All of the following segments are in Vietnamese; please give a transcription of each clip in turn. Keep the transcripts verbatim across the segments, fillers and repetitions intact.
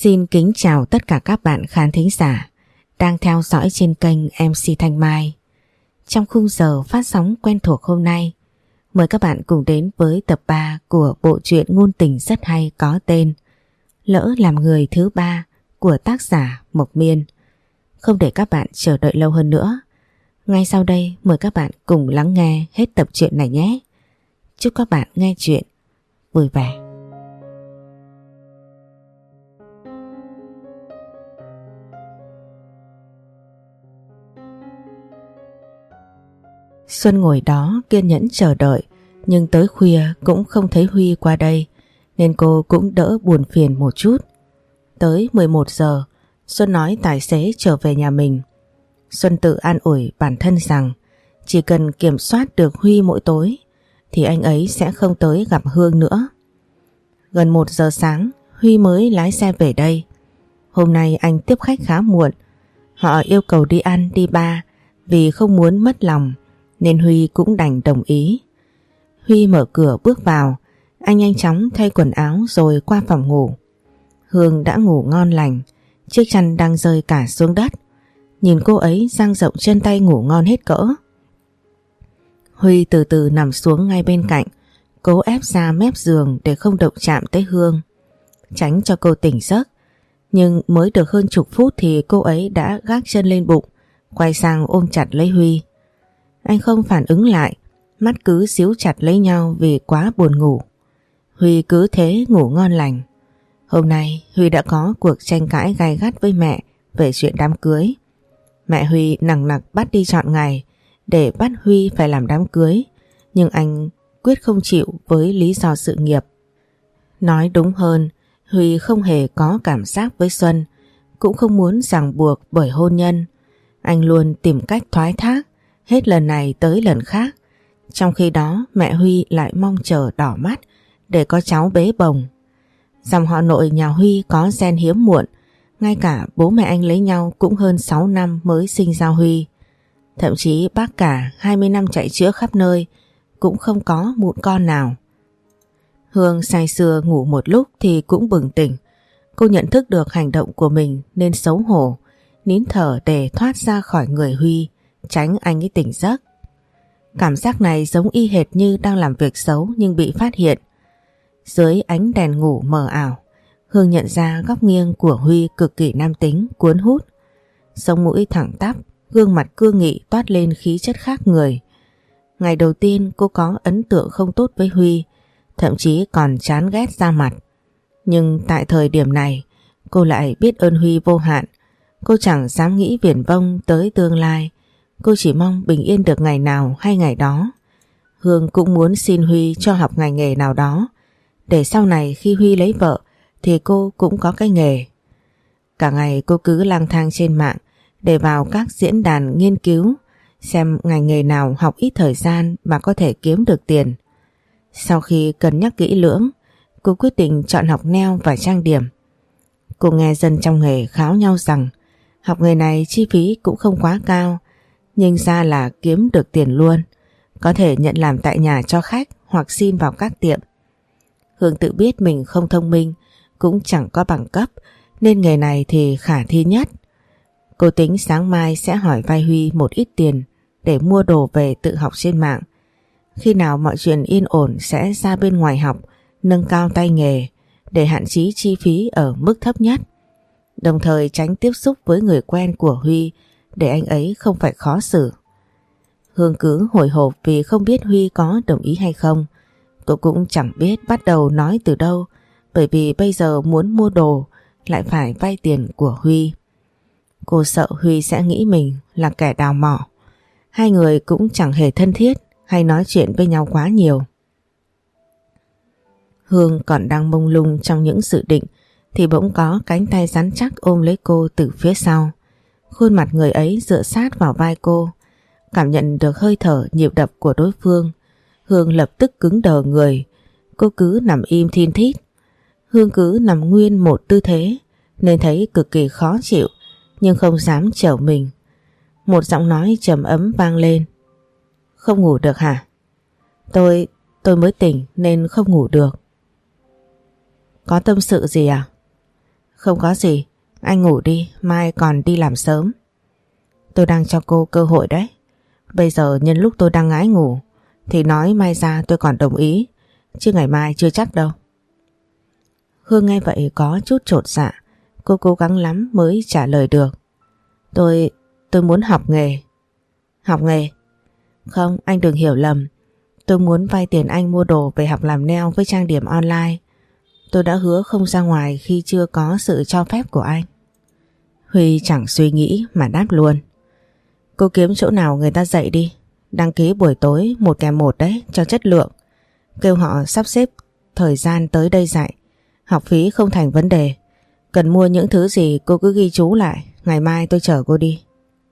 Xin kính chào tất cả các bạn khán thính giả đang theo dõi trên kênh em xê Thanh Mai. Trong khung giờ phát sóng quen thuộc hôm nay, mời các bạn cùng đến với tập ba của bộ truyện ngôn tình rất hay có tên Lỡ làm người thứ ba của tác giả Mộc Miên. Không để các bạn chờ đợi lâu hơn nữa, ngay sau đây mời các bạn cùng lắng nghe hết tập truyện này nhé. Chúc các bạn nghe truyện vui vẻ. Xuân ngồi đó kiên nhẫn chờ đợi, nhưng tới khuya cũng không thấy Huy qua đây, nên cô cũng đỡ buồn phiền một chút. Tới mười một giờ, Xuân nói tài xế trở về nhà mình. Xuân tự an ủi bản thân rằng chỉ cần kiểm soát được Huy mỗi tối thì anh ấy sẽ không tới gặp Hương nữa. Gần một giờ sáng, Huy mới lái xe về đây. Hôm nay anh tiếp khách khá muộn. Họ yêu cầu đi ăn đi bar vì không muốn mất lòng, nên Huy cũng đành đồng ý. Huy mở cửa bước vào, anh nhanh chóng thay quần áo rồi qua phòng ngủ. Hương đã ngủ ngon lành, chiếc chăn đang rơi cả xuống đất. Nhìn cô ấy dang rộng chân tay ngủ ngon hết cỡ. Huy từ từ nằm xuống ngay bên cạnh, cố ép ra mép giường để không động chạm tới Hương, tránh cho cô tỉnh giấc. Nhưng mới được hơn chục phút thì cô ấy đã gác chân lên bụng, quay sang ôm chặt lấy Huy. Anh không phản ứng lại, mắt cứ díu chặt lấy nhau vì quá buồn ngủ. Huy cứ thế ngủ ngon lành. Hôm nay Huy đã có cuộc tranh cãi gay gắt với mẹ về chuyện đám cưới. Mẹ Huy nằng nặc bắt đi chọn ngày để bắt Huy phải làm đám cưới, nhưng anh quyết không chịu với lý do sự nghiệp. Nói đúng hơn, Huy không hề có cảm giác với Xuân, cũng không muốn ràng buộc bởi hôn nhân. Anh luôn tìm cách thoái thác, hết lần này tới lần khác. Trong khi đó mẹ Huy lại mong chờ đỏ mắt để có cháu bế bồng. Dòng họ nội nhà Huy có gen hiếm muộn, ngay cả bố mẹ anh lấy nhau cũng hơn sáu năm mới sinh ra Huy. Thậm chí bác cả hai mươi năm chạy chữa khắp nơi cũng không có mụn con nào. Hương say sưa ngủ một lúc thì cũng bừng tỉnh. Cô nhận thức được hành động của mình nên xấu hổ, nín thở để thoát ra khỏi người Huy, tránh anh ấy tỉnh giấc. Cảm giác này giống y hệt như đang làm việc xấu nhưng bị phát hiện. Dưới ánh đèn ngủ mờ ảo, Hương nhận ra góc nghiêng của Huy cực kỳ nam tính, cuốn hút. Sống mũi thẳng tắp, gương mặt cương nghị toát lên khí chất khác người. Ngày đầu tiên cô có ấn tượng không tốt với Huy, thậm chí còn chán ghét ra mặt. Nhưng tại thời điểm này, cô lại biết ơn Huy vô hạn. Cô chẳng dám nghĩ viển vông tới tương lai. Cô chỉ mong bình yên được ngày nào hay ngày đó. Hương cũng muốn xin Huy cho học ngành nghề nào đó, để sau này khi Huy lấy vợ thì cô cũng có cái nghề. Cả ngày cô cứ lang thang trên mạng để vào các diễn đàn nghiên cứu xem ngành nghề nào học ít thời gian mà có thể kiếm được tiền. Sau khi cân nhắc kỹ lưỡng, cô quyết định chọn học nail và trang điểm. Cô nghe dân trong nghề kháo nhau rằng học nghề này chi phí cũng không quá cao, nhưng ra là kiếm được tiền luôn, có thể nhận làm tại nhà cho khách hoặc xin vào các tiệm. Hương tự biết mình không thông minh, cũng chẳng có bằng cấp, nên nghề này thì khả thi nhất. Cô tính sáng mai sẽ hỏi vay Huy một ít tiền để mua đồ về tự học trên mạng. Khi nào mọi chuyện yên ổn sẽ ra bên ngoài học, nâng cao tay nghề để hạn chế chi phí ở mức thấp nhất, đồng thời tránh tiếp xúc với người quen của Huy để anh ấy không phải khó xử. Hương cứ hồi hộp vì không biết Huy có đồng ý hay không. Cô cũng chẳng biết bắt đầu nói từ đâu, bởi vì bây giờ muốn mua đồ lại phải vay tiền của Huy. Cô sợ Huy sẽ nghĩ mình là kẻ đào mỏ. Hai người cũng chẳng hề thân thiết hay nói chuyện với nhau quá nhiều. Hương còn đang mông lung trong những dự định thì bỗng có cánh tay rắn chắc ôm lấy cô từ phía sau. Khuôn mặt người ấy dựa sát vào vai cô. Cảm nhận được hơi thở nhịp đập của đối phương, Hương lập tức cứng đờ người. Cô cứ nằm im thin thít. Hương cứ nằm nguyên một tư thế nên thấy cực kỳ khó chịu, nhưng không dám trở mình. Một giọng nói trầm ấm vang lên. Không ngủ được hả? Tôi, tôi mới tỉnh nên không ngủ được. Có tâm sự gì à? Không có gì, anh ngủ đi, mai còn đi làm sớm. Tôi đang cho cô cơ hội đấy. Bây giờ nhân lúc tôi đang ngái ngủ thì nói may ra tôi còn đồng ý, chứ ngày mai chưa chắc đâu. Hương nghe vậy có chút chột dạ. Cô cố gắng lắm mới trả lời được. Tôi, tôi muốn học nghề. Học nghề? Không, anh đừng hiểu lầm. Tôi muốn vay tiền anh mua đồ về học làm nail với trang điểm online. Tôi đã hứa không ra ngoài khi chưa có sự cho phép của anh. Huy chẳng suy nghĩ mà đáp luôn. Cô kiếm chỗ nào người ta dạy đi. Đăng ký buổi tối một kèm một đấy cho chất lượng. Kêu họ sắp xếp thời gian tới đây dạy. Học phí không thành vấn đề. Cần mua những thứ gì cô cứ ghi chú lại. Ngày mai tôi chở cô đi.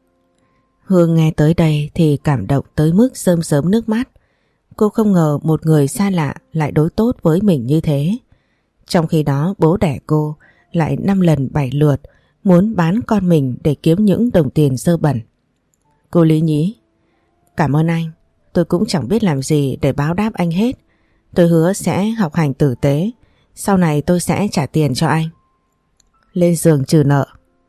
Hương nghe tới đây thì cảm động tới mức rơm rớm nước mắt. Cô không ngờ một người xa lạ lại đối tốt với mình như thế. Trong khi đó bố đẻ cô lại năm lần bảy lượt muốn bán con mình để kiếm những đồng tiền dơ bẩn. Cô lý nhí. Cảm ơn anh. Tôi cũng chẳng biết làm gì để báo đáp anh hết. Tôi hứa sẽ học hành tử tế. Sau này tôi sẽ trả tiền cho anh. Lên giường trừ nợ.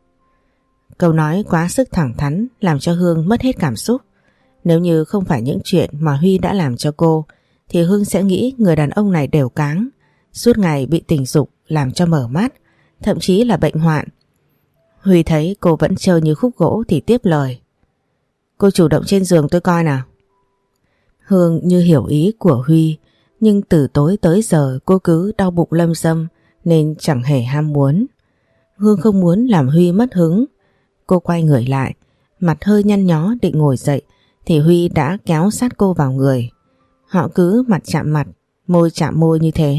Câu nói quá sức thẳng thắn làm cho Hương mất hết cảm xúc. Nếu như không phải những chuyện mà Huy đã làm cho cô thì Hương sẽ nghĩ người đàn ông này đều cáng, suốt ngày bị tình dục làm cho mở mắt, thậm chí là bệnh hoạn. Huy thấy cô vẫn trơ như khúc gỗ thì tiếp lời. Cô chủ động trên giường tôi coi nào. Hương như hiểu ý của Huy, nhưng từ tối tới giờ cô cứ đau bụng lâm dâm nên chẳng hề ham muốn. Hương không muốn làm Huy mất hứng. Cô quay người lại, mặt hơi nhăn nhó định ngồi dậy thì Huy đã kéo sát cô vào người. Họ cứ mặt chạm mặt, môi chạm môi như thế.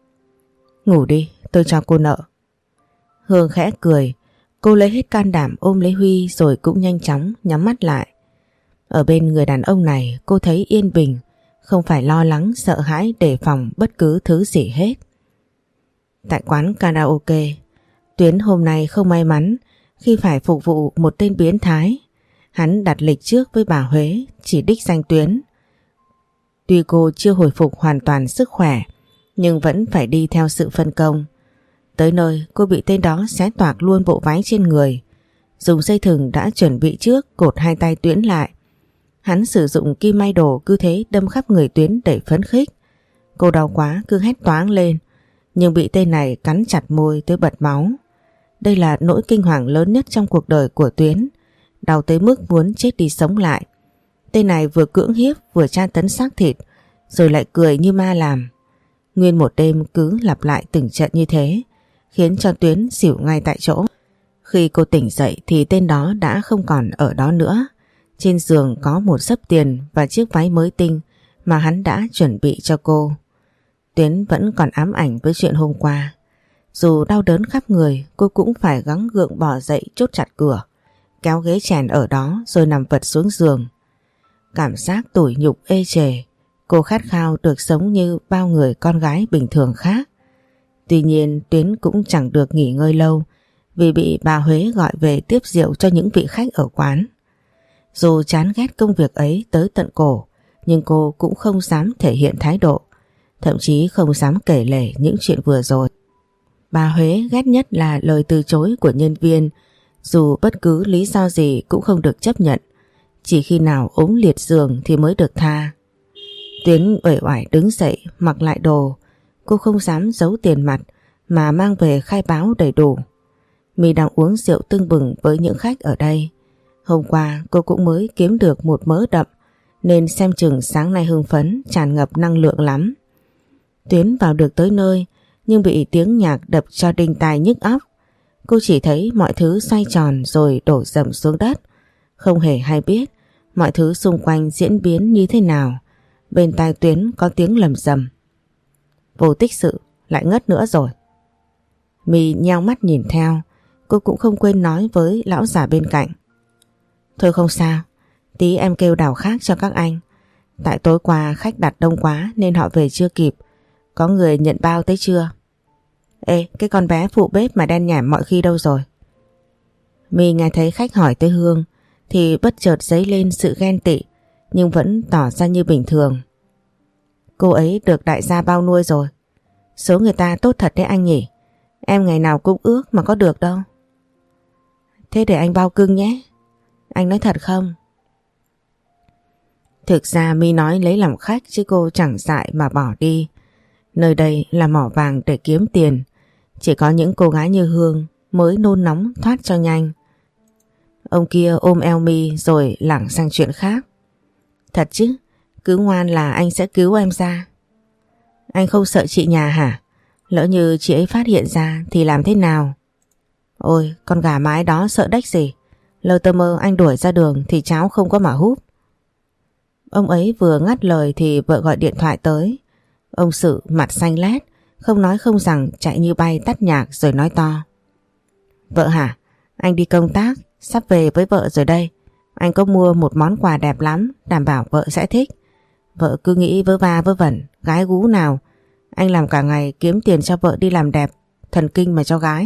Ngủ đi, tôi cho cô nợ. Hương khẽ cười, cô lấy hết can đảm ôm lấy Huy rồi cũng nhanh chóng nhắm mắt lại. Ở bên người đàn ông này cô thấy yên bình, không phải lo lắng sợ hãi đề phòng bất cứ thứ gì hết. Tại quán karaoke, Tuyến hôm nay không may mắn khi phải phục vụ một tên biến thái. Hắn đặt lịch trước với bà Huế chỉ đích danh Tuyến. Tuy cô chưa hồi phục hoàn toàn sức khỏe nhưng vẫn phải đi theo sự phân công. Tới nơi cô bị tên đó xé toạc luôn bộ váy trên người. Dùng dây thừng đã chuẩn bị trước cột hai tay Tuyến lại. Hắn sử dụng kim may đồ cứ thế đâm khắp người Tuyến để phấn khích. Cô đau quá cứ hét toáng lên nhưng bị tên này cắn chặt môi tới bật máu. Đây là nỗi kinh hoàng lớn nhất trong cuộc đời của Tuyến. Đau tới mức muốn chết đi sống lại. Tên này vừa cưỡng hiếp vừa tra tấn xác thịt rồi lại cười như ma làm. Nguyên một đêm cứ lặp lại từng trận như thế khiến cho Tuyến xỉu ngay tại chỗ. Khi cô tỉnh dậy thì tên đó đã không còn ở đó nữa. Trên giường có một xấp tiền và chiếc váy mới tinh mà hắn đã chuẩn bị cho cô. Tuyến vẫn còn ám ảnh với chuyện hôm qua. Dù đau đớn khắp người, cô cũng phải gắng gượng bò dậy chốt chặt cửa, kéo ghế chèn ở đó rồi nằm vật xuống giường. Cảm giác tủi nhục ê chề, cô khát khao được sống như bao người con gái bình thường khác. Tuy nhiên Tuyến cũng chẳng được nghỉ ngơi lâu vì bị bà Huế gọi về tiếp rượu cho những vị khách ở quán. Dù chán ghét công việc ấy tới tận cổ, nhưng cô cũng không dám thể hiện thái độ, thậm chí không dám kể lể những chuyện vừa rồi. Bà Huế ghét nhất là lời từ chối của nhân viên, dù bất cứ lý do gì cũng không được chấp nhận, chỉ khi nào ốm liệt giường thì mới được tha. Tuyến uể oải đứng dậy mặc lại đồ, cô không dám giấu tiền mặt mà mang về khai báo đầy đủ. My đang uống rượu tưng bừng với những khách ở đây. Hôm qua cô cũng mới kiếm được một mớ đậm nên xem chừng sáng nay hưng phấn tràn ngập năng lượng lắm. Tuyến vào được tới nơi nhưng bị tiếng nhạc đập cho đinh tai nhức óc. Cô chỉ thấy mọi thứ xoay tròn rồi đổ dầm xuống đất, không hề hay biết mọi thứ xung quanh diễn biến như thế nào. Bên tai Tuyến có tiếng lầm rầm. Vô tích sự, lại ngất nữa rồi. My nheo mắt nhìn theo, cô cũng không quên nói với lão già bên cạnh. Thôi không sao, tí em kêu đảo khác cho các anh. Tại tối qua khách đặt đông quá nên họ về chưa kịp. Có người nhận bao tới chưa? Ê, cái con bé phụ bếp mà đen nhẻm mọi khi đâu rồi? My nghe thấy khách hỏi tới Hương thì bất chợt dấy lên sự ghen tị nhưng vẫn tỏ ra như bình thường. Cô ấy được đại gia bao nuôi rồi. Số người ta tốt thật đấy anh nhỉ. Em ngày nào cũng ước mà có được đâu. Thế để anh bao cưng nhé. Anh nói thật không? Thực ra My nói lấy làm khách chứ cô chẳng dại mà bỏ đi. Nơi đây là mỏ vàng để kiếm tiền. Chỉ có những cô gái như Hương mới nôn nóng thoát cho nhanh. Ông kia ôm eo My rồi lảng sang chuyện khác. Thật chứ, cứ ngoan là anh sẽ cứu em ra. Anh không sợ chị nhà hả? Lỡ như chị ấy phát hiện ra thì làm thế nào? Ôi, con gà mái đó sợ đếch gì. Lỡ tơ mơ anh đuổi ra đường thì cháu không có mà húp. Ông ấy vừa ngắt lời thì vợ gọi điện thoại tới. Ông Sự mặt xanh lét, không nói không rằng chạy như bay tắt nhạc rồi nói to. Vợ hả? Anh đi công tác, sắp về với vợ rồi đây. Anh có mua một món quà đẹp lắm, đảm bảo vợ sẽ thích. Vợ cứ nghĩ vớ va vớ vẩn, gái gú nào. Anh làm cả ngày kiếm tiền cho vợ đi làm đẹp, thần kinh mà cho gái.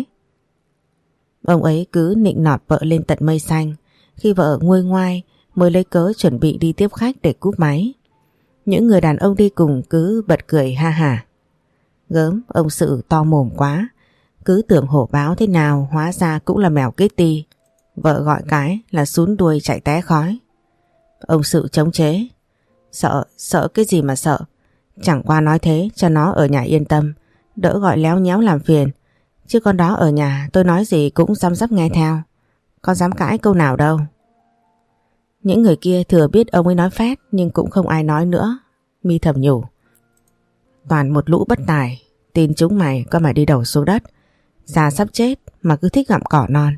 Ông ấy cứ nịnh nọt vợ lên tận mây xanh. Khi vợ nguôi ngoai mới lấy cớ chuẩn bị đi tiếp khách để cúp máy. Những người đàn ông đi cùng cứ bật cười ha hả. Gớm, ông Sự to mồm quá. Cứ tưởng hổ báo thế nào hóa ra cũng là mèo Kitty. Vợ gọi cái là sún đuôi chạy té khói. Ông Sự chống chế. Sợ, sợ cái gì mà sợ. Chẳng qua nói thế cho nó ở nhà yên tâm, đỡ gọi léo nhéo làm phiền. Chứ con đó ở nhà tôi nói gì cũng răm rắp nghe theo. Có dám cãi câu nào đâu. Những người kia thừa biết ông ấy nói phét nhưng cũng không ai nói nữa. My thầm nhủ. Toàn một lũ bất tài, tin chúng mày có mà đi đầu xuống đất. Già sắp chết mà cứ thích gặm cỏ non.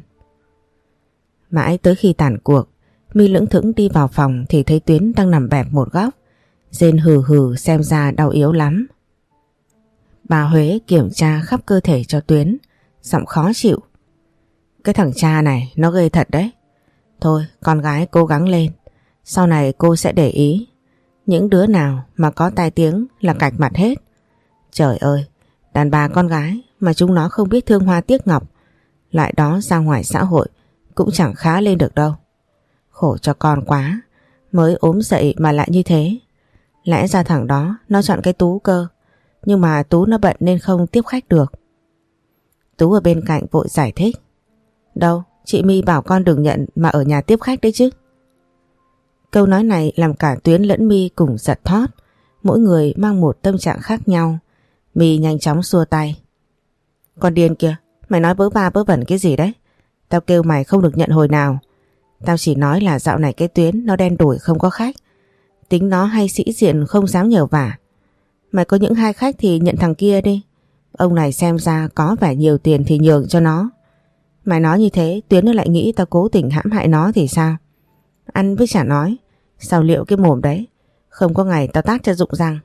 Mãi tới khi tàn cuộc, My lững thững đi vào phòng thì thấy Tuyến đang nằm bẹp một góc. Rên hừ hừ xem ra đau yếu lắm. Bà Huế kiểm tra khắp cơ thể cho Tuyến, giọng khó chịu. Cái thằng cha này nó ghê thật đấy. Thôi con gái cố gắng lên, sau này cô sẽ để ý. Những đứa nào mà có tai tiếng là cạch mặt hết. Trời ơi, đàn bà con gái mà chúng nó không biết thương hoa tiếc ngọc, lại đó ra ngoài xã hội cũng chẳng khá lên được đâu. Khổ cho con quá, mới ốm dậy mà lại như thế. Lẽ ra thằng đó nó chọn cái Tú cơ, nhưng mà Tú nó bận nên không tiếp khách được. Tú ở bên cạnh vội giải thích. Đâu, chị My bảo con đừng nhận mà ở nhà tiếp khách đấy chứ. Câu nói này làm cả Tuyến lẫn My cùng giật thót. Mỗi người mang một tâm trạng khác nhau. My nhanh chóng xua tay. Con điên kìa, mày nói vớ va vớ vẩn cái gì đấy? Tao kêu mày không được nhận hồi nào. Tao chỉ nói là dạo này cái Tuyến nó đen đủi không có khách. Tính nó hay sĩ diện không dám nhờ vả. Mày có những hai khách thì nhận thằng kia đi. Ông này xem ra có vẻ nhiều tiền thì nhường cho nó. Mày nói như thế Tuyến nó lại nghĩ tao cố tình hãm hại nó thì sao? Ăn với chả nói. Sao liệu cái mồm đấy, không có ngày tao tát cho rụng răng.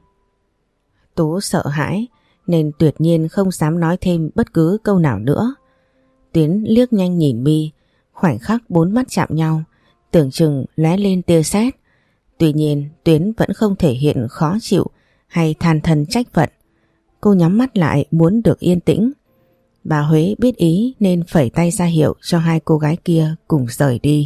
Tú sợ hãi nên tuyệt nhiên không dám nói thêm bất cứ câu nào nữa. Tuyến liếc nhanh nhìn My, khoảnh khắc bốn mắt chạm nhau, tưởng chừng lóe lên tia sét. Tuy nhiên Tuyến vẫn không thể hiện khó chịu hay than thân trách phận. Cô nhắm mắt lại muốn được yên tĩnh. Bà Huế biết ý nên phẩy tay ra hiệu cho hai cô gái kia cùng rời đi.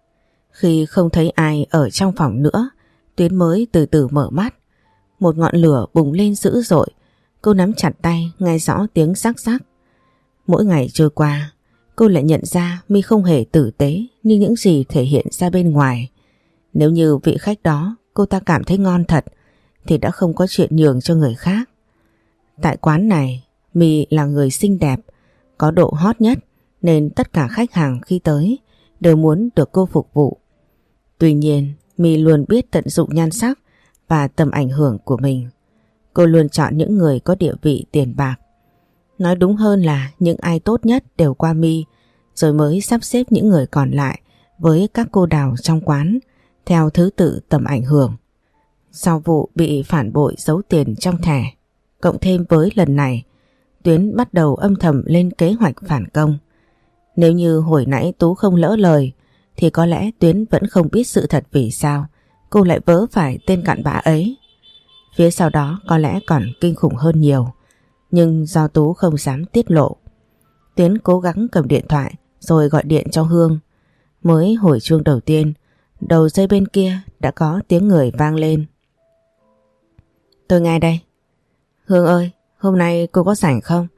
Khi không thấy ai ở trong phòng nữa, Tuyến mới từ từ mở mắt. Một ngọn lửa bùng lên dữ dội. Cô nắm chặt tay nghe rõ tiếng rắc rắc. Mỗi ngày trôi qua, cô lại nhận ra My không hề tử tế như những gì thể hiện ra bên ngoài. Nếu như vị khách đó cô ta cảm thấy ngon thật thì đã không có chuyện nhường cho người khác. Tại quán này, My là người xinh đẹp, có độ hot nhất nên tất cả khách hàng khi tới đều muốn được cô phục vụ. Tuy nhiên, My luôn biết tận dụng nhan sắc và tầm ảnh hưởng của mình. Cô luôn chọn những người có địa vị tiền bạc. Nói đúng hơn là những ai tốt nhất đều qua My, rồi mới sắp xếp những người còn lại với các cô đào trong quán theo thứ tự tầm ảnh hưởng. Sau vụ bị phản bội giấu tiền trong thẻ, cộng thêm với lần này, Tuyến bắt đầu âm thầm lên kế hoạch phản công. Nếu như hồi nãy Tú không lỡ lời thì có lẽ Tuyến vẫn không biết sự thật vì sao cô lại vớ phải tên cặn bã ấy. Phía sau đó có lẽ còn kinh khủng hơn nhiều, nhưng do Tú không dám tiết lộ. Tuyến cố gắng cầm điện thoại rồi gọi điện cho Hương. Mới hồi chuông đầu tiên, đầu dây bên kia đã có tiếng người vang lên. Tôi nghe đây. Hương ơi, hôm nay cô có rảnh không?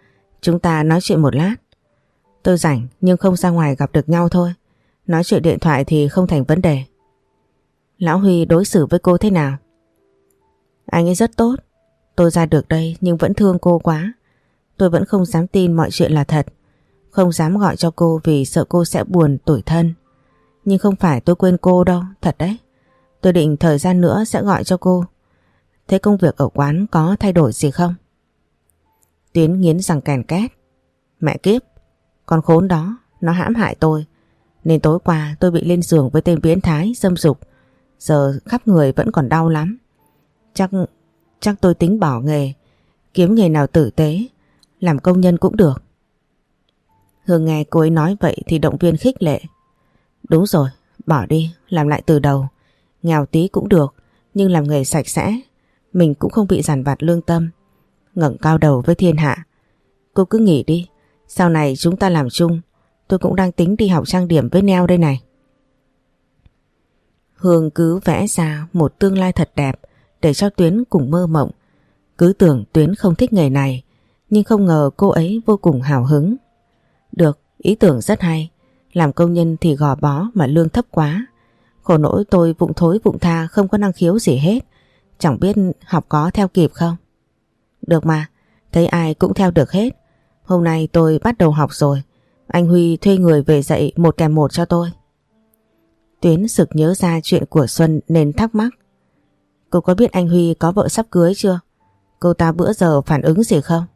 chúng ta nói chuyện một lát. Tôi rảnh nhưng không ra ngoài gặp được nhau thôi. Nói chuyện điện thoại thì không thành vấn đề. Lão Huy đối xử với cô thế nào? Anh ấy rất tốt. Tôi ra được đây nhưng vẫn thương cô quá. Tôi vẫn không dám tin mọi chuyện là thật. Không dám gọi cho cô vì sợ cô sẽ buồn tủi thân. Nhưng không phải tôi quên cô đâu, thật đấy. Tôi định thời gian nữa sẽ gọi cho cô. Thế công việc ở quán có thay đổi gì không? Tuyến nghiến răng kèn két. Mẹ kiếp, con khốn đó, nó hãm hại tôi. Nên tối qua tôi bị lên giường với tên biến thái dâm dục. Giờ khắp người vẫn còn đau lắm. Chắc, chắc tôi tính bỏ nghề. Kiếm nghề nào tử tế. Làm công nhân cũng được. Hương nghe cô ấy nói vậy thì động viên khích lệ. Đúng rồi, bỏ đi, làm lại từ đầu. Nghèo tí cũng được, nhưng làm nghề sạch sẽ. Mình cũng không bị dằn vặt lương tâm. Ngẩng cao đầu với thiên hạ. Cô cứ nghỉ đi, sau này chúng ta làm chung. Tôi cũng đang tính đi học trang điểm với Neo đây này. Hương cứ vẽ ra một tương lai thật đẹp để cho Tuyến cùng mơ mộng. Cứ tưởng Tuyến không thích nghề này, nhưng không ngờ cô ấy vô cùng hào hứng. Được, ý tưởng rất hay. Làm công nhân thì gò bó mà lương thấp quá. Khổ nỗi tôi vụng thối vụng tha không có năng khiếu gì hết. Chẳng biết học có theo kịp không? Được mà, thấy ai cũng theo được hết. Hôm nay tôi bắt đầu học rồi. Anh Huy thuê người về dạy một kèm một cho tôi. Tuyến sực nhớ ra chuyện của Xuân nên thắc mắc. Cô có biết anh Huy có vợ sắp cưới chưa? Cô ta bữa giờ phản ứng gì không?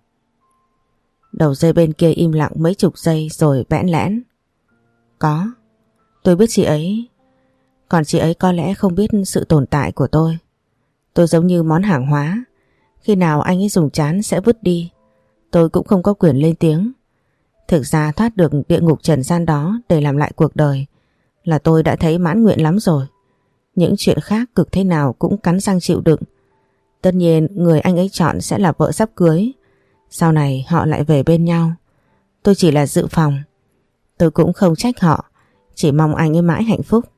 Đầu dây bên kia im lặng mấy chục giây rồi bẽn lẽn. Có, tôi biết chị ấy. Còn chị ấy có lẽ không biết sự tồn tại của tôi. Tôi giống như món hàng hóa. Khi nào anh ấy dùng chán sẽ vứt đi. Tôi cũng không có quyền lên tiếng. Thực ra thoát được địa ngục trần gian đó để làm lại cuộc đời là tôi đã thấy mãn nguyện lắm rồi. Những chuyện khác cực thế nào cũng cắn răng chịu đựng. Tất nhiên người anh ấy chọn sẽ là vợ sắp cưới. Sau này họ lại về bên nhau. Tôi chỉ là dự phòng. Tôi cũng không trách họ. Chỉ mong anh ấy mãi hạnh phúc.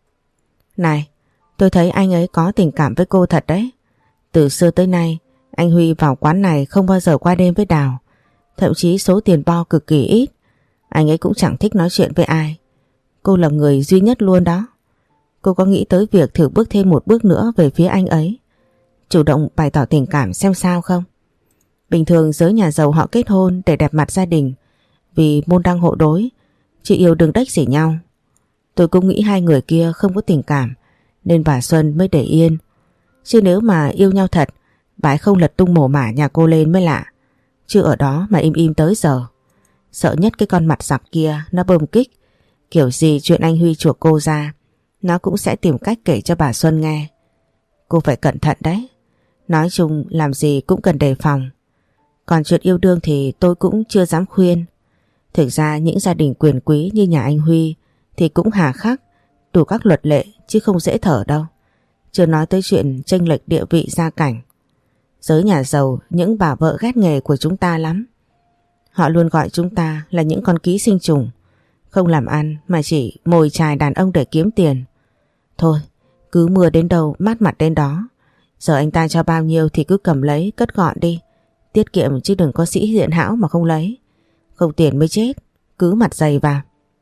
Này, tôi thấy anh ấy có tình cảm với cô thật đấy. Từ xưa tới nay anh Huy vào quán này không bao giờ qua đêm với Đào. Thậm chí số tiền bo cực kỳ ít. Anh ấy cũng chẳng thích nói chuyện với ai. Cô là người duy nhất luôn đó. Cô có nghĩ tới việc thử bước thêm một bước nữa về phía anh ấy, chủ động bày tỏ tình cảm xem sao không? Bình thường giới nhà giàu họ kết hôn để đẹp mặt gia đình, vì môn đăng hộ đối, chị yêu đương đếch gì nhau. Tôi cũng nghĩ hai người kia không có tình cảm nên bà Xuân mới để yên. Chứ nếu mà yêu nhau thật, bà ấy không lật tung mồ mả nhà cô lên mới lạ. Chứ ở đó mà im im tới giờ. Sợ nhất cái con mặt giặc kia nó bơm kích. Kiểu gì chuyện anh Huy chuộc cô ra, nó cũng sẽ tìm cách kể cho bà Xuân nghe. Cô phải cẩn thận đấy. Nói chung làm gì cũng cần đề phòng. Còn chuyện yêu đương thì tôi cũng chưa dám khuyên. Thực ra những gia đình quyền quý như nhà anh Huy thì cũng hà khắc, đủ các luật lệ chứ không dễ thở đâu. Chưa nói tới chuyện chênh lệch địa vị gia cảnh. Giới nhà giàu những bà vợ ghét nghề của chúng ta lắm. Họ luôn gọi chúng ta là những con ký sinh trùng, không làm ăn mà chỉ mồi chài đàn ông để kiếm tiền. Thôi, cứ mưa đến đâu mát mặt đến đó. Giờ anh ta cho bao nhiêu thì cứ cầm lấy cất gọn đi. Tiết kiệm chứ đừng có sĩ diện hão mà không lấy. Không tiền mới chết, cứ mặt dày vào.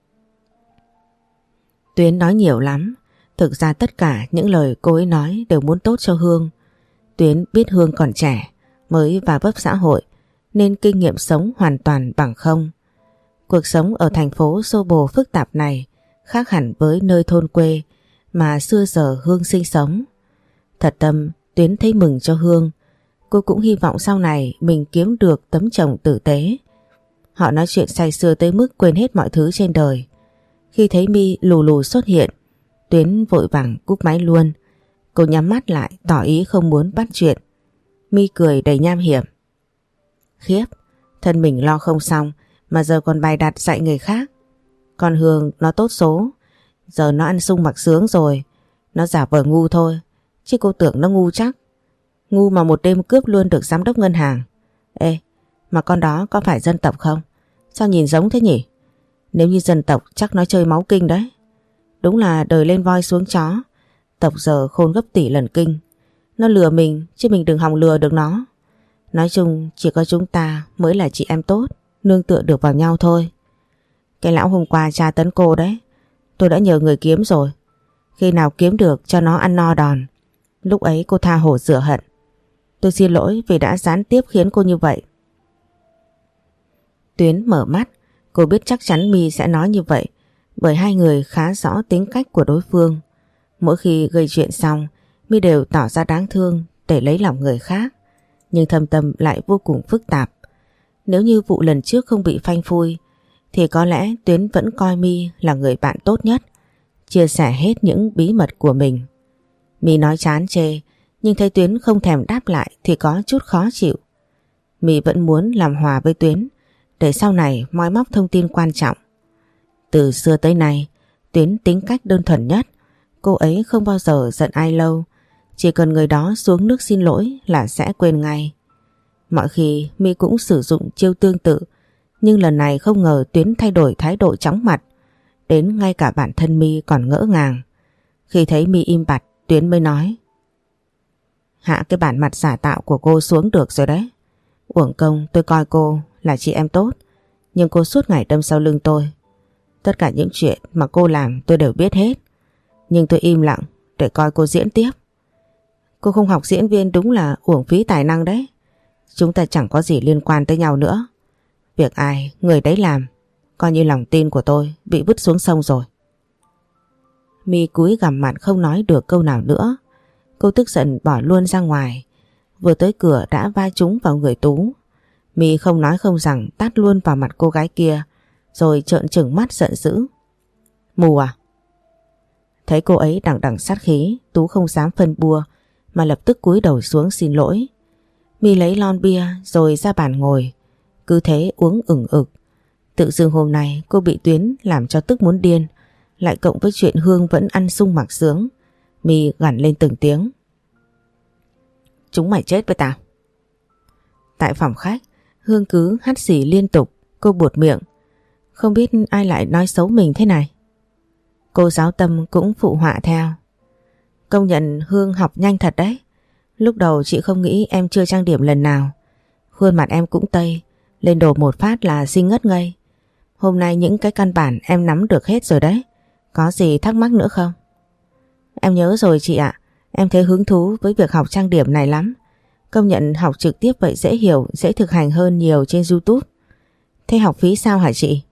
Tuyến nói nhiều lắm. Thực ra tất cả những lời cô ấy nói đều muốn tốt cho Hương. Tuyến biết Hương còn trẻ, mới vào bấp xã hội, nên kinh nghiệm sống hoàn toàn bằng không. Cuộc sống ở thành phố xô bồ phức tạp này khác hẳn với nơi thôn quê mà xưa giờ Hương sinh sống. Thật tâm Tuyến thấy mừng cho Hương. Cô cũng hy vọng sau này mình kiếm được tấm chồng tử tế. Họ nói chuyện say sưa tới mức quên hết mọi thứ trên đời. Khi thấy My lù lù xuất hiện, Tuyến vội vàng cúp máy luôn. Cô nhắm mắt lại tỏ ý không muốn bắt chuyện. My cười đầy nham hiểm. Khiếp, thân mình lo không xong mà giờ còn bày đặt dạy người khác. Còn Hương nó tốt số, giờ nó ăn sung mặc sướng rồi. Nó giả vờ ngu thôi, chứ cô tưởng nó ngu chắc. Ngu mà một đêm cướp luôn được giám đốc ngân hàng. Ê, mà con đó có phải dân tộc không? Sao nhìn giống thế nhỉ? Nếu như dân tộc chắc nó chơi máu kinh đấy. Đúng là đời lên voi xuống chó. Tộc giờ khôn gấp tỷ lần kinh. Nó lừa mình chứ mình đừng hòng lừa được nó. Nói chung chỉ có chúng ta mới là chị em tốt. nương tựa được vào nhau thôi. Cái lão hôm qua tra tấn cô đấy, tôi đã nhờ người kiếm rồi. Khi nào kiếm được cho nó ăn no đòn, lúc ấy cô tha hồ rửa hận. Tôi xin lỗi vì đã gián tiếp khiến cô như vậy. Tuyến mở mắt, cô biết chắc chắn My sẽ nói như vậy, bởi hai người khá rõ tính cách của đối phương. Mỗi khi gây chuyện xong, My đều tỏ ra đáng thương để lấy lòng người khác, nhưng thâm tâm lại vô cùng phức tạp. Nếu như vụ lần trước không bị phanh phui, thì có lẽ Tuyến vẫn coi My là người bạn tốt nhất, chia sẻ hết những bí mật của mình. My nói chán chê, nhưng thấy Tuyến không thèm đáp lại thì có chút khó chịu. My vẫn muốn làm hòa với Tuyến, để sau này moi móc thông tin quan trọng. Từ xưa tới nay, Tuyến tính cách đơn thuần nhất. Cô ấy không bao giờ giận ai lâu, chỉ cần người đó xuống nước xin lỗi là sẽ quên ngay. Mọi khi My cũng sử dụng chiêu tương tự, nhưng lần này không ngờ Tuyến thay đổi thái độ chóng mặt, đến ngay cả bản thân My còn ngỡ ngàng. Khi thấy My im bặt, Tuyến mới nói: Hạ cái bản mặt giả tạo của cô xuống được rồi đấy. Uổng công tôi coi cô là chị em tốt, nhưng cô suốt ngày đâm sau lưng tôi. Tất cả những chuyện mà cô làm tôi đều biết hết, nhưng tôi im lặng để coi cô diễn tiếp. Cô không học diễn viên đúng là uổng phí tài năng đấy. Chúng ta chẳng có gì liên quan tới nhau nữa. Việc ai người đấy làm, coi như lòng tin của tôi bị vứt xuống sông rồi. My cúi gằm mặt không nói được câu nào nữa. Cô tức giận bỏ luôn ra ngoài. Vừa tới cửa đã va trúng vào người Tú. My không nói không rằng tát luôn vào mặt cô gái kia, rồi trợn trừng mắt giận dữ. Mù à? Thấy cô ấy đằng đằng sát khí, Tú không dám phân bua mà lập tức cúi đầu xuống xin lỗi. My lấy lon bia rồi ra bàn ngồi, cứ thế uống ửng ực. Tự dưng hôm nay cô bị Tuyến làm cho tức muốn điên, lại cộng với chuyện Hương vẫn ăn sung mặc sướng. My gằn lên từng tiếng: Chúng mày chết với tao. Tại phòng khách, Hương cứ hắt xì liên tục. Cô buột miệng, không biết ai lại nói xấu mình thế này. Cô giáo Tâm cũng phụ họa theo: Công nhận Hương học nhanh thật đấy. Lúc đầu chị không nghĩ em chưa trang điểm lần nào. Khuôn mặt em cũng tây, lên đồ một phát là xinh ngất ngây. Hôm nay những cái căn bản em nắm được hết rồi đấy. Có gì thắc mắc nữa không? Em nhớ rồi chị ạ. Em thấy hứng thú với việc học trang điểm này lắm. Công nhận học trực tiếp vậy dễ hiểu, dễ thực hành hơn nhiều trên YouTube. Thế học phí sao hả chị?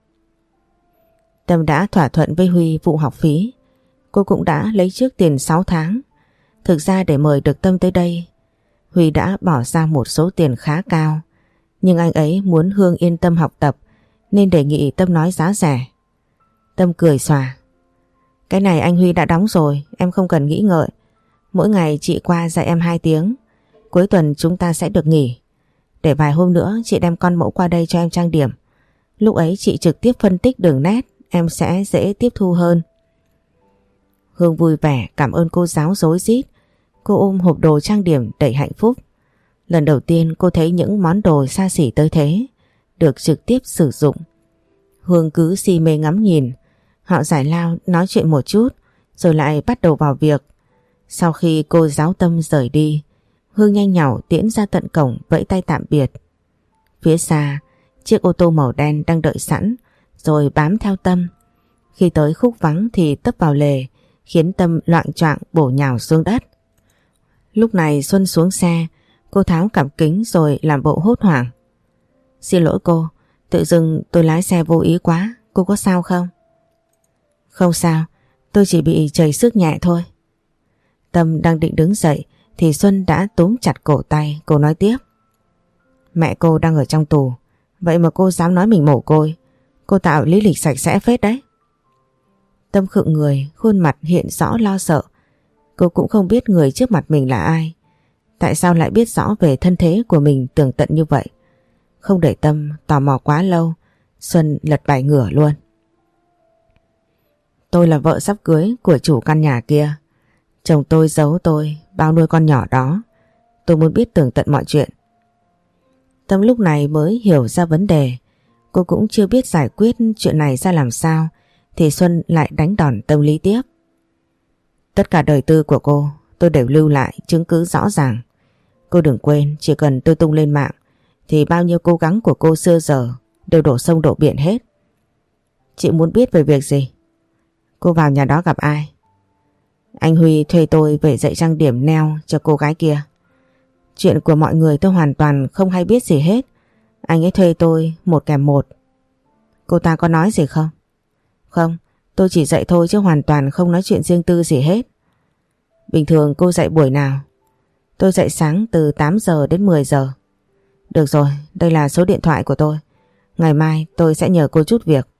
Tâm đã thỏa thuận với Huy vụ học phí. Cô cũng đã lấy trước tiền sáu tháng. Thực ra để mời được Tâm tới đây, Huy đã bỏ ra một số tiền khá cao. Nhưng anh ấy muốn Hương yên tâm học tập nên đề nghị Tâm nói giá rẻ. Tâm cười xòa: Cái này anh Huy đã đóng rồi, em không cần nghĩ ngợi. Mỗi ngày chị qua dạy em hai tiếng. Cuối tuần chúng ta sẽ được nghỉ. Để vài hôm nữa chị đem con mẫu qua đây cho em trang điểm. Lúc ấy chị trực tiếp phân tích đường nét, em sẽ dễ tiếp thu hơn. Hương vui vẻ cảm ơn cô giáo rối rít. Cô ôm hộp đồ trang điểm đầy hạnh phúc. Lần đầu tiên cô thấy những món đồ xa xỉ tới thế được trực tiếp sử dụng. Hương cứ si mê ngắm nhìn. Họ giải lao nói chuyện một chút rồi lại bắt đầu vào việc. Sau khi cô giáo Tâm rời đi, Hương nhanh nhảu tiễn ra tận cổng vẫy tay tạm biệt. Phía xa, chiếc ô tô màu đen đang đợi sẵn rồi bám theo Tâm. Khi tới khúc vắng thì tấp vào lề, khiến Tâm loạng choạng bổ nhào xuống đất. Lúc này Xuân xuống xe, cô tháo cặp kính rồi làm bộ hốt hoảng. Xin lỗi cô, tự dưng tôi lái xe vô ý quá, cô có sao không? Không sao, tôi chỉ bị chảy xước nhẹ thôi. Tâm đang định đứng dậy thì Xuân đã túm chặt cổ tay. Cô nói tiếp: Mẹ cô đang ở trong tù, vậy mà cô dám nói mình mồ côi. Cô tạo lý lịch sạch sẽ phết đấy. Tâm khựng người, khuôn mặt hiện rõ lo sợ. Cô cũng không biết người trước mặt mình là ai. Tại sao lại biết rõ về thân thế của mình tường tận như vậy? Không để Tâm tò mò quá lâu, Xuân lật bài ngửa luôn. Tôi là vợ sắp cưới của chủ căn nhà kia. Chồng tôi giấu tôi bao nuôi con nhỏ đó. Tôi muốn biết tường tận mọi chuyện. Tâm lúc này mới hiểu ra vấn đề. Cô cũng chưa biết giải quyết chuyện này ra làm sao, thì Xuân lại đánh đòn tâm lý tiếp. Tất cả đời tư của cô tôi đều lưu lại chứng cứ rõ ràng. Cô đừng quên, chỉ cần tôi tung lên mạng thì bao nhiêu cố gắng của cô xưa giờ đều đổ sông đổ biển hết. Chị muốn biết về việc gì? Cô vào nhà đó gặp ai? Anh Huy thuê tôi về dạy trang điểm nail cho cô gái kia. Chuyện của mọi người tôi hoàn toàn không hay biết gì hết. Anh ấy thuê tôi một kèm một. Cô ta có nói gì không? Không, tôi chỉ dạy thôi chứ hoàn toàn không nói chuyện riêng tư gì hết. Bình thường cô dạy buổi nào? Tôi dạy sáng từ tám giờ đến mười giờ. Được rồi, đây là số điện thoại của tôi. Ngày mai tôi sẽ nhờ cô chút việc.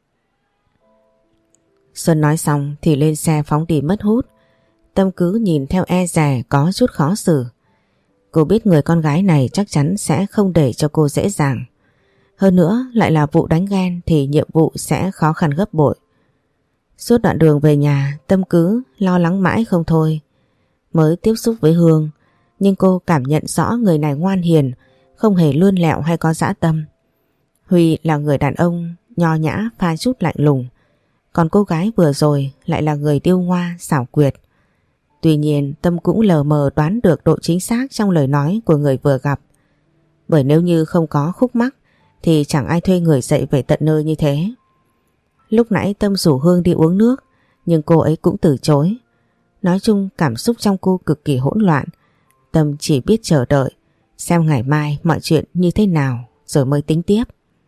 Xuân nói xong thì lên xe phóng đi mất hút. Tâm cứ nhìn theo e dè có chút khó xử. Cô biết người con gái này chắc chắn sẽ không để cho cô dễ dàng. Hơn nữa lại là vụ đánh ghen thì nhiệm vụ sẽ khó khăn gấp bội. Suốt đoạn đường về nhà Tâm cứ lo lắng mãi không thôi. Mới tiếp xúc với Hương nhưng cô cảm nhận rõ người này ngoan hiền, không hề lươn lẹo hay có dã tâm. Huy là người đàn ông nho nhã pha chút lạnh lùng, còn cô gái vừa rồi lại là người điêu ngoa xảo quyệt. Tuy nhiên Tâm cũng lờ mờ đoán được độ chính xác trong lời nói của người vừa gặp. Bởi nếu như không có khúc mắc thì chẳng ai thuê người dạy về tận nơi như thế. Lúc nãy Tâm rủ Hương đi uống nước nhưng cô ấy cũng từ chối. Nói chung cảm xúc trong cô cực kỳ hỗn loạn. Tâm chỉ biết chờ đợi xem ngày mai mọi chuyện như thế nào rồi mới tính tiếp.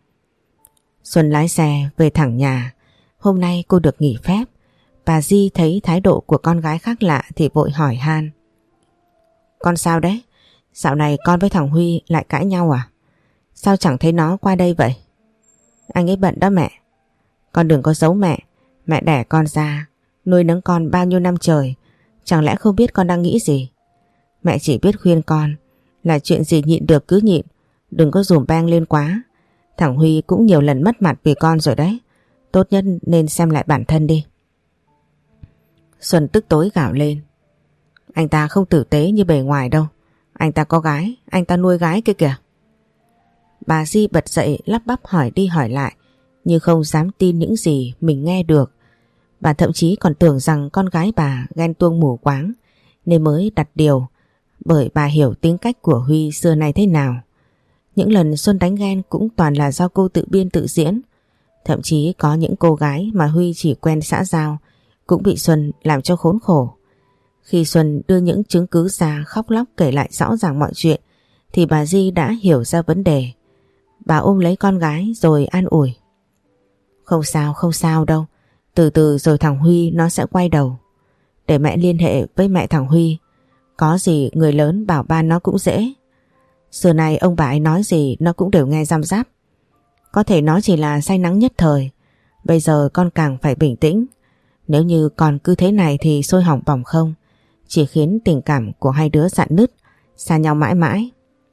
Xuân lái xe về thẳng nhà. Hôm nay cô được nghỉ phép. Bà Di thấy thái độ của con gái khác lạ thì vội hỏi han. Con sao đấy? Dạo này con với thằng Huy lại cãi nhau à? Sao chẳng thấy nó qua đây vậy? Anh ấy bận đó mẹ. Con đừng có giấu mẹ. Mẹ đẻ con ra, nuôi nấng con bao nhiêu năm trời. Chẳng lẽ không biết con đang nghĩ gì? Mẹ chỉ biết khuyên con là chuyện gì nhịn được cứ nhịn, đừng có dùm beng lên quá. Thằng Huy cũng nhiều lần mất mặt vì con rồi đấy. Tốt nhất nên xem lại bản thân đi. Xuân tức tối gào lên. Anh ta không tử tế như bề ngoài đâu. Anh ta có gái, anh ta nuôi gái kia kìa. Bà Di bật dậy lắp bắp hỏi đi hỏi lại, nhưng không dám tin những gì mình nghe được. Bà thậm chí còn tưởng rằng con gái bà ghen tuông mù quáng nên mới đặt điều, bởi bà hiểu tính cách của Huy xưa nay thế nào. Những lần Xuân đánh ghen cũng toàn là do cô tự biên tự diễn. Thậm chí có những cô gái mà Huy chỉ quen xã giao cũng bị Xuân làm cho khốn khổ. Khi Xuân đưa những chứng cứ ra khóc lóc kể lại rõ ràng mọi chuyện thì bà Di đã hiểu ra vấn đề. Bà ôm lấy con gái rồi an ủi. Không sao, không sao đâu. Từ từ rồi thằng Huy nó sẽ quay đầu. Để mẹ liên hệ với mẹ thằng Huy. Có gì người lớn bảo ban nó cũng dễ. Xưa này ông bà ấy nói gì nó cũng đều nghe răm rắp. Có thể nó chỉ là say nắng nhất thời. Bây giờ con càng phải bình tĩnh. Nếu như còn cứ thế này thì sôi hỏng bỏng không, chỉ khiến tình cảm của hai đứa rạn nứt, xa nhau mãi mãi.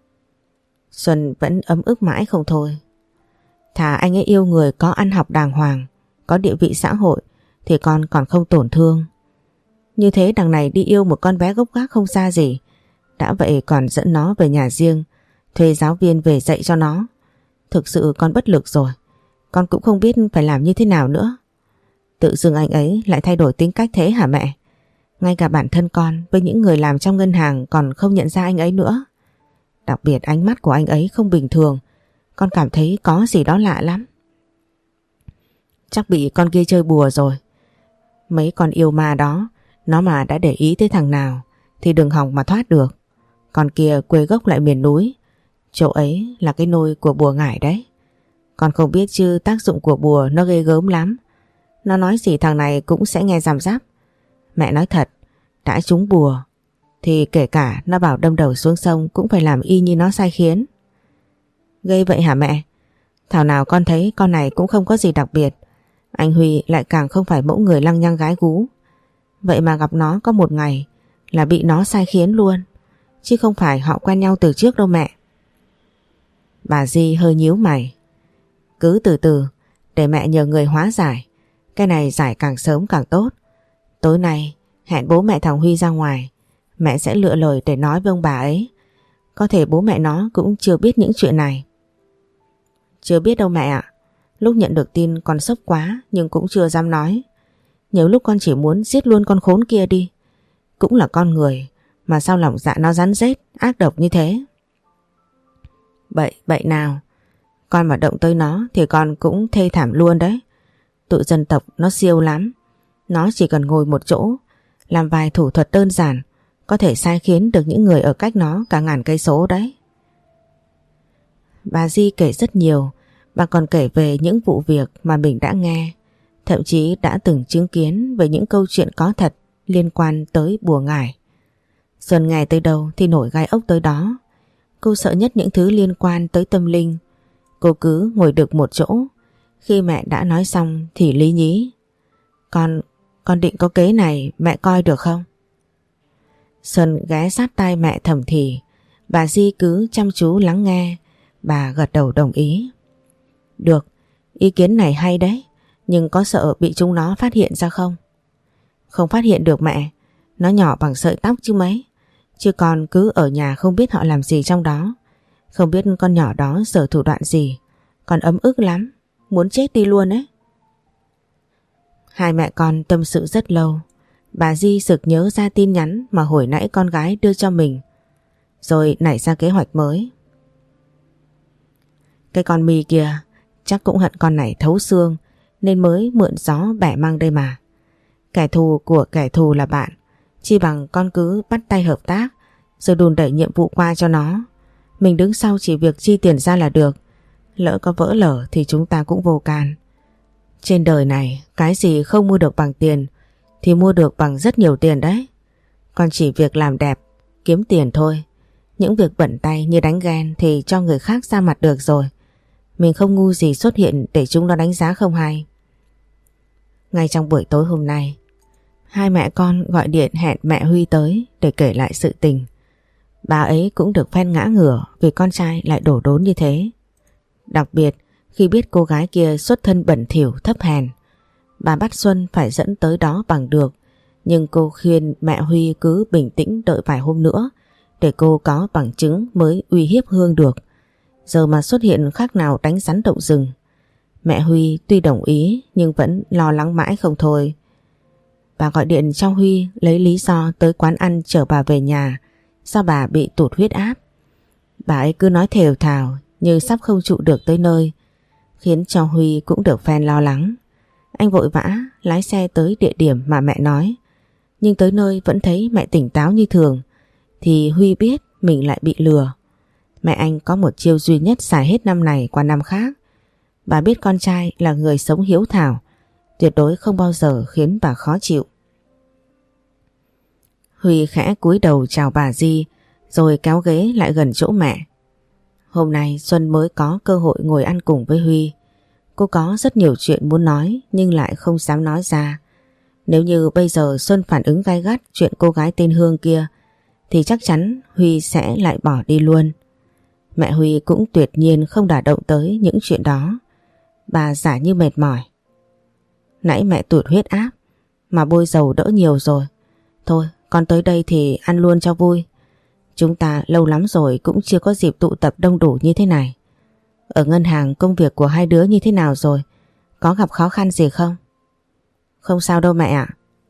Xuân vẫn ấm ức mãi không thôi. Thà anh ấy yêu người có ăn học đàng hoàng, có địa vị xã hội thì con còn không tổn thương. Như thế đằng này đi yêu một con bé gốc gác không ra gì. Đã vậy còn dẫn nó về nhà riêng, thuê giáo viên về dạy cho nó. Thực sự con bất lực rồi. Con cũng không biết phải làm như thế nào nữa. Tự dưng anh ấy lại thay đổi tính cách thế hả mẹ? Ngay cả bản thân con với những người làm trong ngân hàng còn không nhận ra anh ấy nữa. Đặc biệt ánh mắt của anh ấy không bình thường. Con cảm thấy có gì đó lạ lắm. Chắc bị con kia chơi bùa rồi. Mấy con yêu ma đó, nó mà đã để ý tới thằng nào thì đừng hòng mà thoát được. Con kia quê gốc lại miền núi. Chỗ ấy là cái nôi của bùa ngải đấy. Con không biết chứ tác dụng của bùa nó ghê gớm lắm. Nó nói gì thằng này cũng sẽ nghe răm rắp. Mẹ nói thật, đã trúng bùa thì kể cả nó bảo đâm đầu xuống sông cũng phải làm y như nó sai khiến. Ghê vậy hả mẹ? Thảo nào con thấy con này cũng không có gì đặc biệt. Anh Huy lại càng không phải mẫu người lăng nhăng gái gú. Vậy mà gặp nó có một ngày là bị nó sai khiến luôn. Chứ không phải họ quen nhau từ trước đâu mẹ. Bà Di hơi nhíu mày. Cứ từ từ, để mẹ nhờ người hóa giải. Cái này giải càng sớm càng tốt. Tối nay hẹn bố mẹ thằng Huy ra ngoài. Mẹ sẽ lựa lời để nói với ông bà ấy. Có thể bố mẹ nó cũng chưa biết những chuyện này. Chưa biết đâu mẹ ạ. Lúc nhận được tin con sốc quá nhưng cũng chưa dám nói. Nhiều lúc con chỉ muốn giết luôn con khốn kia đi. Cũng là con người mà sao lòng dạ nó rắn rết, ác độc như thế. Bậy, bậy nào. Con mà động tới nó thì con cũng thê thảm luôn đấy. Tụi dân tộc nó siêu lắm. Nó chỉ cần ngồi một chỗ, làm vài thủ thuật đơn giản, có thể sai khiến được những người ở cách nó cả ngàn cây số đấy. Bà Di kể rất nhiều. Bà còn kể về những vụ việc mà mình đã nghe, thậm chí đã từng chứng kiến về những câu chuyện có thật liên quan tới bùa ngải. Xuân nghe tới đâu thì nổi gai ốc tới đó. Cô sợ nhất những thứ liên quan tới tâm linh. Cô cứ ngồi được một chỗ. Khi mẹ đã nói xong thì lý nhí: Con, con định có kế này mẹ coi được không? Xuân ghé sát tai mẹ thầm thì. Bà Di cứ chăm chú lắng nghe. Bà gật đầu đồng ý. Được, ý kiến này hay đấy. Nhưng có sợ bị chúng nó phát hiện ra không? Không phát hiện được mẹ. Nó nhỏ bằng sợi tóc chứ mấy. Chứ con cứ ở nhà không biết họ làm gì trong đó. Không biết con nhỏ đó giở thủ đoạn gì. Con ấm ức lắm. Muốn chết đi luôn ấy. Hai mẹ con tâm sự rất lâu. Bà Di sực nhớ ra tin nhắn mà hồi nãy con gái đưa cho mình, rồi nảy ra kế hoạch mới. Cái con My kia chắc cũng hận con này thấu xương, nên mới mượn gió bẻ măng đây mà. Kẻ thù của kẻ thù là bạn. Chi bằng con cứ bắt tay hợp tác, rồi đùn đẩy nhiệm vụ qua cho nó. Mình đứng sau chỉ việc chi tiền ra là được. Lỡ có vỡ lở thì chúng ta cũng vô can. Trên đời này cái gì không mua được bằng tiền thì mua được bằng rất nhiều tiền đấy. Còn chỉ việc làm đẹp, kiếm tiền thôi. Những việc bẩn tay như đánh ghen thì cho người khác ra mặt được rồi. Mình không ngu gì xuất hiện để chúng nó đánh giá không hay. Ngay trong buổi tối hôm nay, hai mẹ con gọi điện hẹn mẹ Huy tới để kể lại sự tình. Bà ấy cũng được phen ngã ngửa vì con trai lại đổ đốn như thế. Đặc biệt khi biết cô gái kia xuất thân bẩn thỉu thấp hèn, bà bắt Xuân phải dẫn tới đó bằng được. Nhưng cô khuyên mẹ Huy cứ bình tĩnh đợi vài hôm nữa để cô có bằng chứng mới uy hiếp Hương được. Giờ mà xuất hiện khác nào đánh rắn động rừng. Mẹ Huy tuy đồng ý nhưng vẫn lo lắng mãi không thôi. Bà gọi điện cho Huy lấy lý do tới quán ăn chở bà về nhà do bà bị tụt huyết áp. Bà ấy cứ nói thều thào như sắp không trụ được tới nơi, khiến cho Huy cũng được phen lo lắng. Anh vội vã lái xe tới địa điểm mà mẹ nói. Nhưng tới nơi vẫn thấy mẹ tỉnh táo như thường, thì Huy biết mình lại bị lừa. Mẹ anh có một chiêu duy nhất xài hết năm này qua năm khác. Bà biết con trai là người sống hiếu thảo, tuyệt đối không bao giờ khiến bà khó chịu. Huy khẽ cúi đầu chào bà Di, rồi kéo ghế lại gần chỗ mẹ. Hôm nay Xuân mới có cơ hội ngồi ăn cùng với Huy. Cô có rất nhiều chuyện muốn nói nhưng lại không dám nói ra. Nếu như bây giờ Xuân phản ứng gay gắt chuyện cô gái tên Hương kia thì chắc chắn Huy sẽ lại bỏ đi luôn. Mẹ Huy cũng tuyệt nhiên không đả động tới những chuyện đó. Bà giả như mệt mỏi. Nãy mẹ tụt huyết áp mà bôi dầu đỡ nhiều rồi. Thôi con tới đây thì ăn luôn cho vui. Chúng ta lâu lắm rồi cũng chưa có dịp tụ tập đông đủ như thế này. Ở ngân hàng công việc của hai đứa như thế nào rồi? Có gặp khó khăn gì không? Không sao đâu mẹ ạ.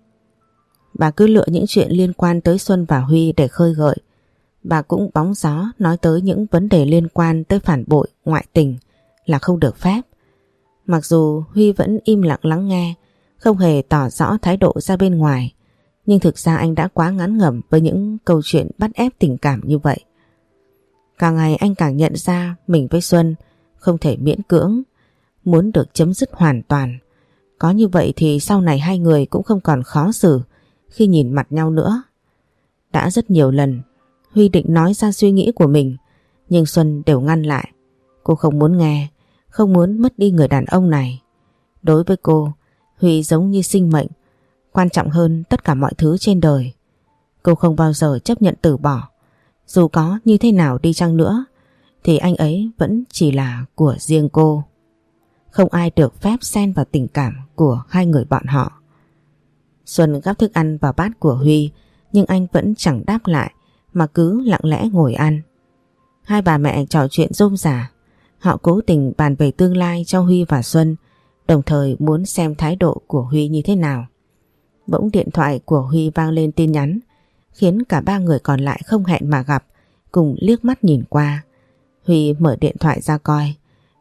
Bà cứ lựa những chuyện liên quan tới Xuân và Huy để khơi gợi. Bà cũng bóng gió nói tới những vấn đề liên quan tới phản bội, ngoại tình là không được phép. Mặc dù Huy vẫn im lặng lắng nghe, không hề tỏ rõ thái độ ra bên ngoài, nhưng thực ra anh đã quá ngán ngẩm với những câu chuyện bắt ép tình cảm như vậy. Càng ngày anh càng nhận ra mình với Xuân không thể miễn cưỡng, muốn được chấm dứt hoàn toàn. Có như vậy thì sau này hai người cũng không còn khó xử khi nhìn mặt nhau nữa. Đã rất nhiều lần Huy định nói ra suy nghĩ của mình, nhưng Xuân đều ngăn lại. Cô không muốn nghe, không muốn mất đi người đàn ông này. Đối với cô, Huy giống như sinh mệnh, quan trọng hơn tất cả mọi thứ trên đời. Cô không bao giờ chấp nhận từ bỏ. Dù có như thế nào đi chăng nữa thì anh ấy vẫn chỉ là của riêng cô. Không ai được phép xen vào tình cảm của hai người bọn họ. Xuân gắp thức ăn vào bát của Huy, nhưng anh vẫn chẳng đáp lại mà cứ lặng lẽ ngồi ăn. Hai bà mẹ trò chuyện rôm rả. Họ cố tình bàn về tương lai cho Huy và Xuân, đồng thời muốn xem thái độ của Huy như thế nào. Bỗng điện thoại của Huy vang lên tin nhắn, khiến cả ba người còn lại không hẹn mà gặp, cùng liếc mắt nhìn qua. Huy mở điện thoại ra coi.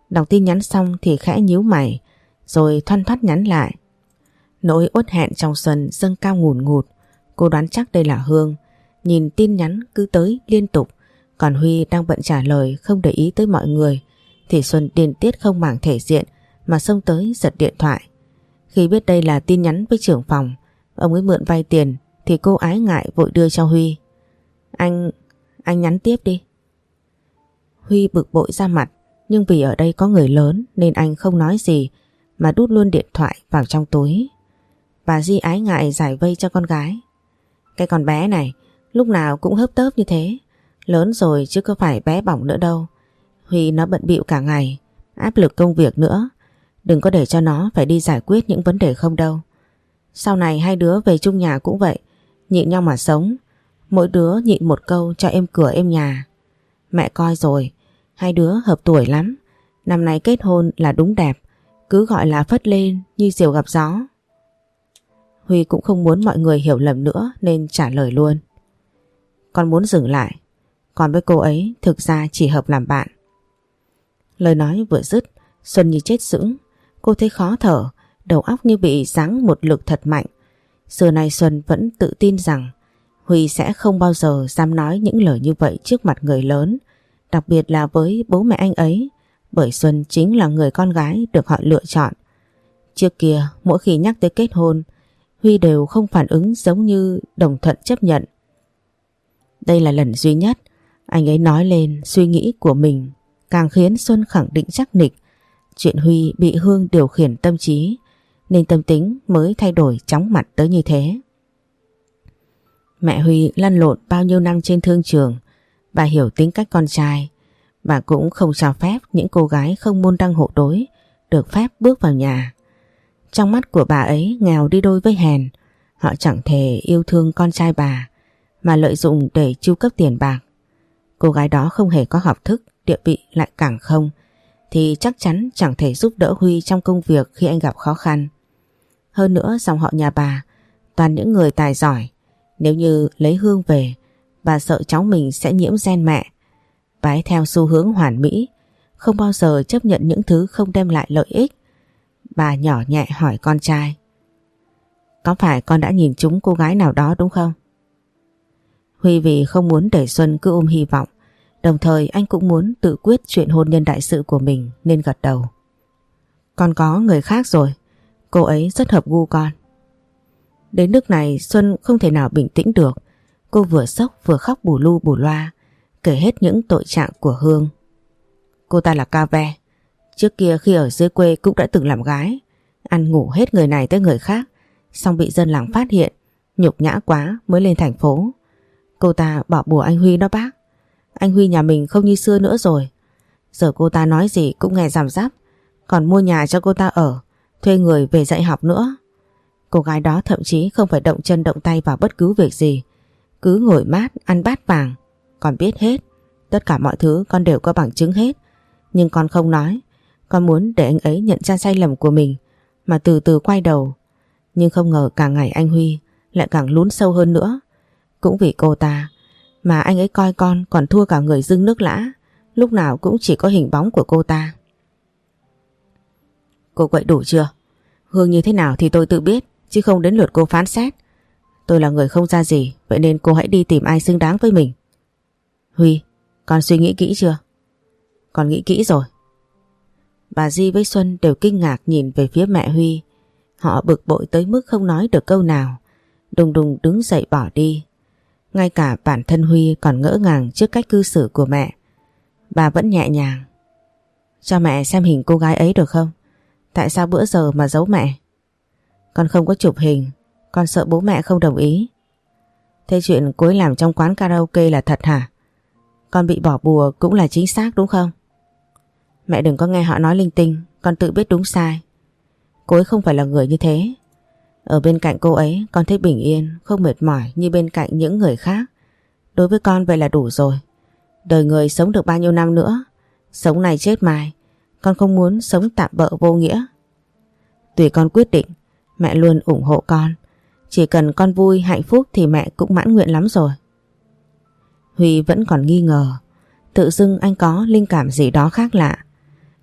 Đọc tin nhắn xong thì khẽ nhíu mày, rồi thoăn thoắt nhắn lại. Nỗi uất hẹn trong Xuân dâng cao ngùn ngụt. Cô đoán chắc đây là Hương. Nhìn tin nhắn cứ tới liên tục, còn Huy đang bận trả lời không để ý tới mọi người, thì Xuân điên tiết không màng thể diện mà xông tới giật điện thoại. Khi biết đây là tin nhắn với trưởng phòng, ông ấy mượn vay tiền, thì cô ái ngại vội đưa cho Huy. Anh, anh nhắn tiếp đi. Huy bực bội ra mặt, nhưng vì ở đây có người lớn nên anh không nói gì mà đút luôn điện thoại vào trong túi. Bà Di ái ngại giải vây cho con gái. Cái con bé này lúc nào cũng hớp tớp như thế, lớn rồi chứ có phải bé bỏng nữa đâu. Huy nó bận bịu cả ngày, áp lực công việc nữa, đừng có để cho nó phải đi giải quyết những vấn đề không đâu. Sau này hai đứa về chung nhà cũng vậy, nhịn nhau mà sống, mỗi đứa nhịn một câu cho êm cửa êm nhà. Mẹ coi rồi, hai đứa hợp tuổi lắm, năm nay kết hôn là đúng đẹp, cứ gọi là phất lên như diều gặp gió. Huy cũng không muốn mọi người hiểu lầm nữa nên trả lời luôn. Con muốn dừng lại, còn với cô ấy thực ra chỉ hợp làm bạn. Lời nói vừa dứt, Xuân như chết sững. Cô thấy khó thở, đầu óc như bị giáng một lực thật mạnh. Xưa nay Xuân vẫn tự tin rằng Huy sẽ không bao giờ dám nói những lời như vậy trước mặt người lớn, đặc biệt là với bố mẹ anh ấy, bởi Xuân chính là người con gái được họ lựa chọn. Trước kia, mỗi khi nhắc tới kết hôn, Huy đều không phản ứng giống như đồng thuận chấp nhận. Đây là lần duy nhất anh ấy nói lên suy nghĩ của mình, càng khiến Xuân khẳng định chắc nịch chuyện Huy bị Hương điều khiển tâm trí, nên tâm tính mới thay đổi chóng mặt tới như thế. Mẹ Huy lăn lộn bao nhiêu năm trên thương trường, bà hiểu tính cách con trai. Bà cũng không cho phép những cô gái không môn đăng hộ đối được phép bước vào nhà. Trong mắt của bà ấy nghèo đi đôi với hèn. Họ chẳng thể yêu thương con trai bà mà lợi dụng để chu cấp tiền bạc. Cô gái đó không hề có học thức, địa vị lại càng không, thì chắc chắn chẳng thể giúp đỡ Huy trong công việc khi anh gặp khó khăn. Hơn nữa dòng họ nhà bà toàn những người tài giỏi. Nếu như lấy Hương về, bà sợ cháu mình sẽ nhiễm gen mẹ. Bà ấy theo xu hướng hoàn mỹ, không bao giờ chấp nhận những thứ không đem lại lợi ích. Bà nhỏ nhẹ hỏi con trai. Có phải con đã nhìn trúng cô gái nào đó đúng không? Huy vì không muốn để Xuân cứ ôm hy vọng, đồng thời anh cũng muốn tự quyết chuyện hôn nhân đại sự của mình nên gật đầu. Con có người khác rồi, cô ấy rất hợp gu con. Đến nước này Xuân không thể nào bình tĩnh được. Cô vừa sốc vừa khóc bù lu bù loa, kể hết những tội trạng của Hương. Cô ta là ca ve. Trước kia khi ở dưới quê cũng đã từng làm gái, ăn ngủ hết người này tới người khác, xong bị dân làng phát hiện, nhục nhã quá mới lên thành phố. Cô ta bỏ bùa anh Huy đó bác. Anh Huy nhà mình không như xưa nữa rồi. Giờ cô ta nói gì cũng nghe rằm rắp, còn mua nhà cho cô ta ở, thuê người về dạy học nữa. Cô gái đó thậm chí không phải động chân động tay vào bất cứ việc gì, cứ ngồi mát ăn bát vàng. Con biết hết, tất cả mọi thứ con đều có bằng chứng hết. Nhưng con không nói, con muốn để anh ấy nhận ra sai lầm của mình mà từ từ quay đầu. Nhưng không ngờ càng ngày anh Huy lại càng lún sâu hơn nữa. Cũng vì cô ta mà anh ấy coi con còn thua cả người dưng nước lã, lúc nào cũng chỉ có hình bóng của cô ta. Cô quậy đủ chưa? Hương như thế nào thì tôi tự biết, chứ không đến lượt cô phán xét. Tôi là người không ra gì, vậy nên cô hãy đi tìm ai xứng đáng với mình. Huy, con suy nghĩ kỹ chưa? Con nghĩ kỹ rồi. Bà Di với Xuân đều kinh ngạc nhìn về phía mẹ Huy. Họ bực bội tới mức không nói được câu nào, đùng đùng đứng dậy bỏ đi. Ngay cả bản thân Huy còn ngỡ ngàng trước cách cư xử của mẹ. Bà vẫn nhẹ nhàng. Cho mẹ xem hình cô gái ấy được không? Tại sao bữa giờ mà giấu mẹ? Con không có chụp hình, con sợ bố mẹ không đồng ý. Thế chuyện cô ấy làm trong quán karaoke là thật hả? Con bị bỏ bùa cũng là chính xác đúng không? Mẹ đừng có nghe họ nói linh tinh, con tự biết đúng sai. Cô ấy không phải là người như thế. Ở bên cạnh cô ấy con thấy bình yên, không mệt mỏi như bên cạnh những người khác. Đối với con vậy là đủ rồi. Đời người sống được bao nhiêu năm nữa, sống này chết mai. Con không muốn sống tạm bợ vô nghĩa. Tùy con quyết định, mẹ luôn ủng hộ con. Chỉ cần con vui hạnh phúc thì mẹ cũng mãn nguyện lắm rồi. Huy vẫn còn nghi ngờ. Tự dưng anh có linh cảm gì đó khác lạ.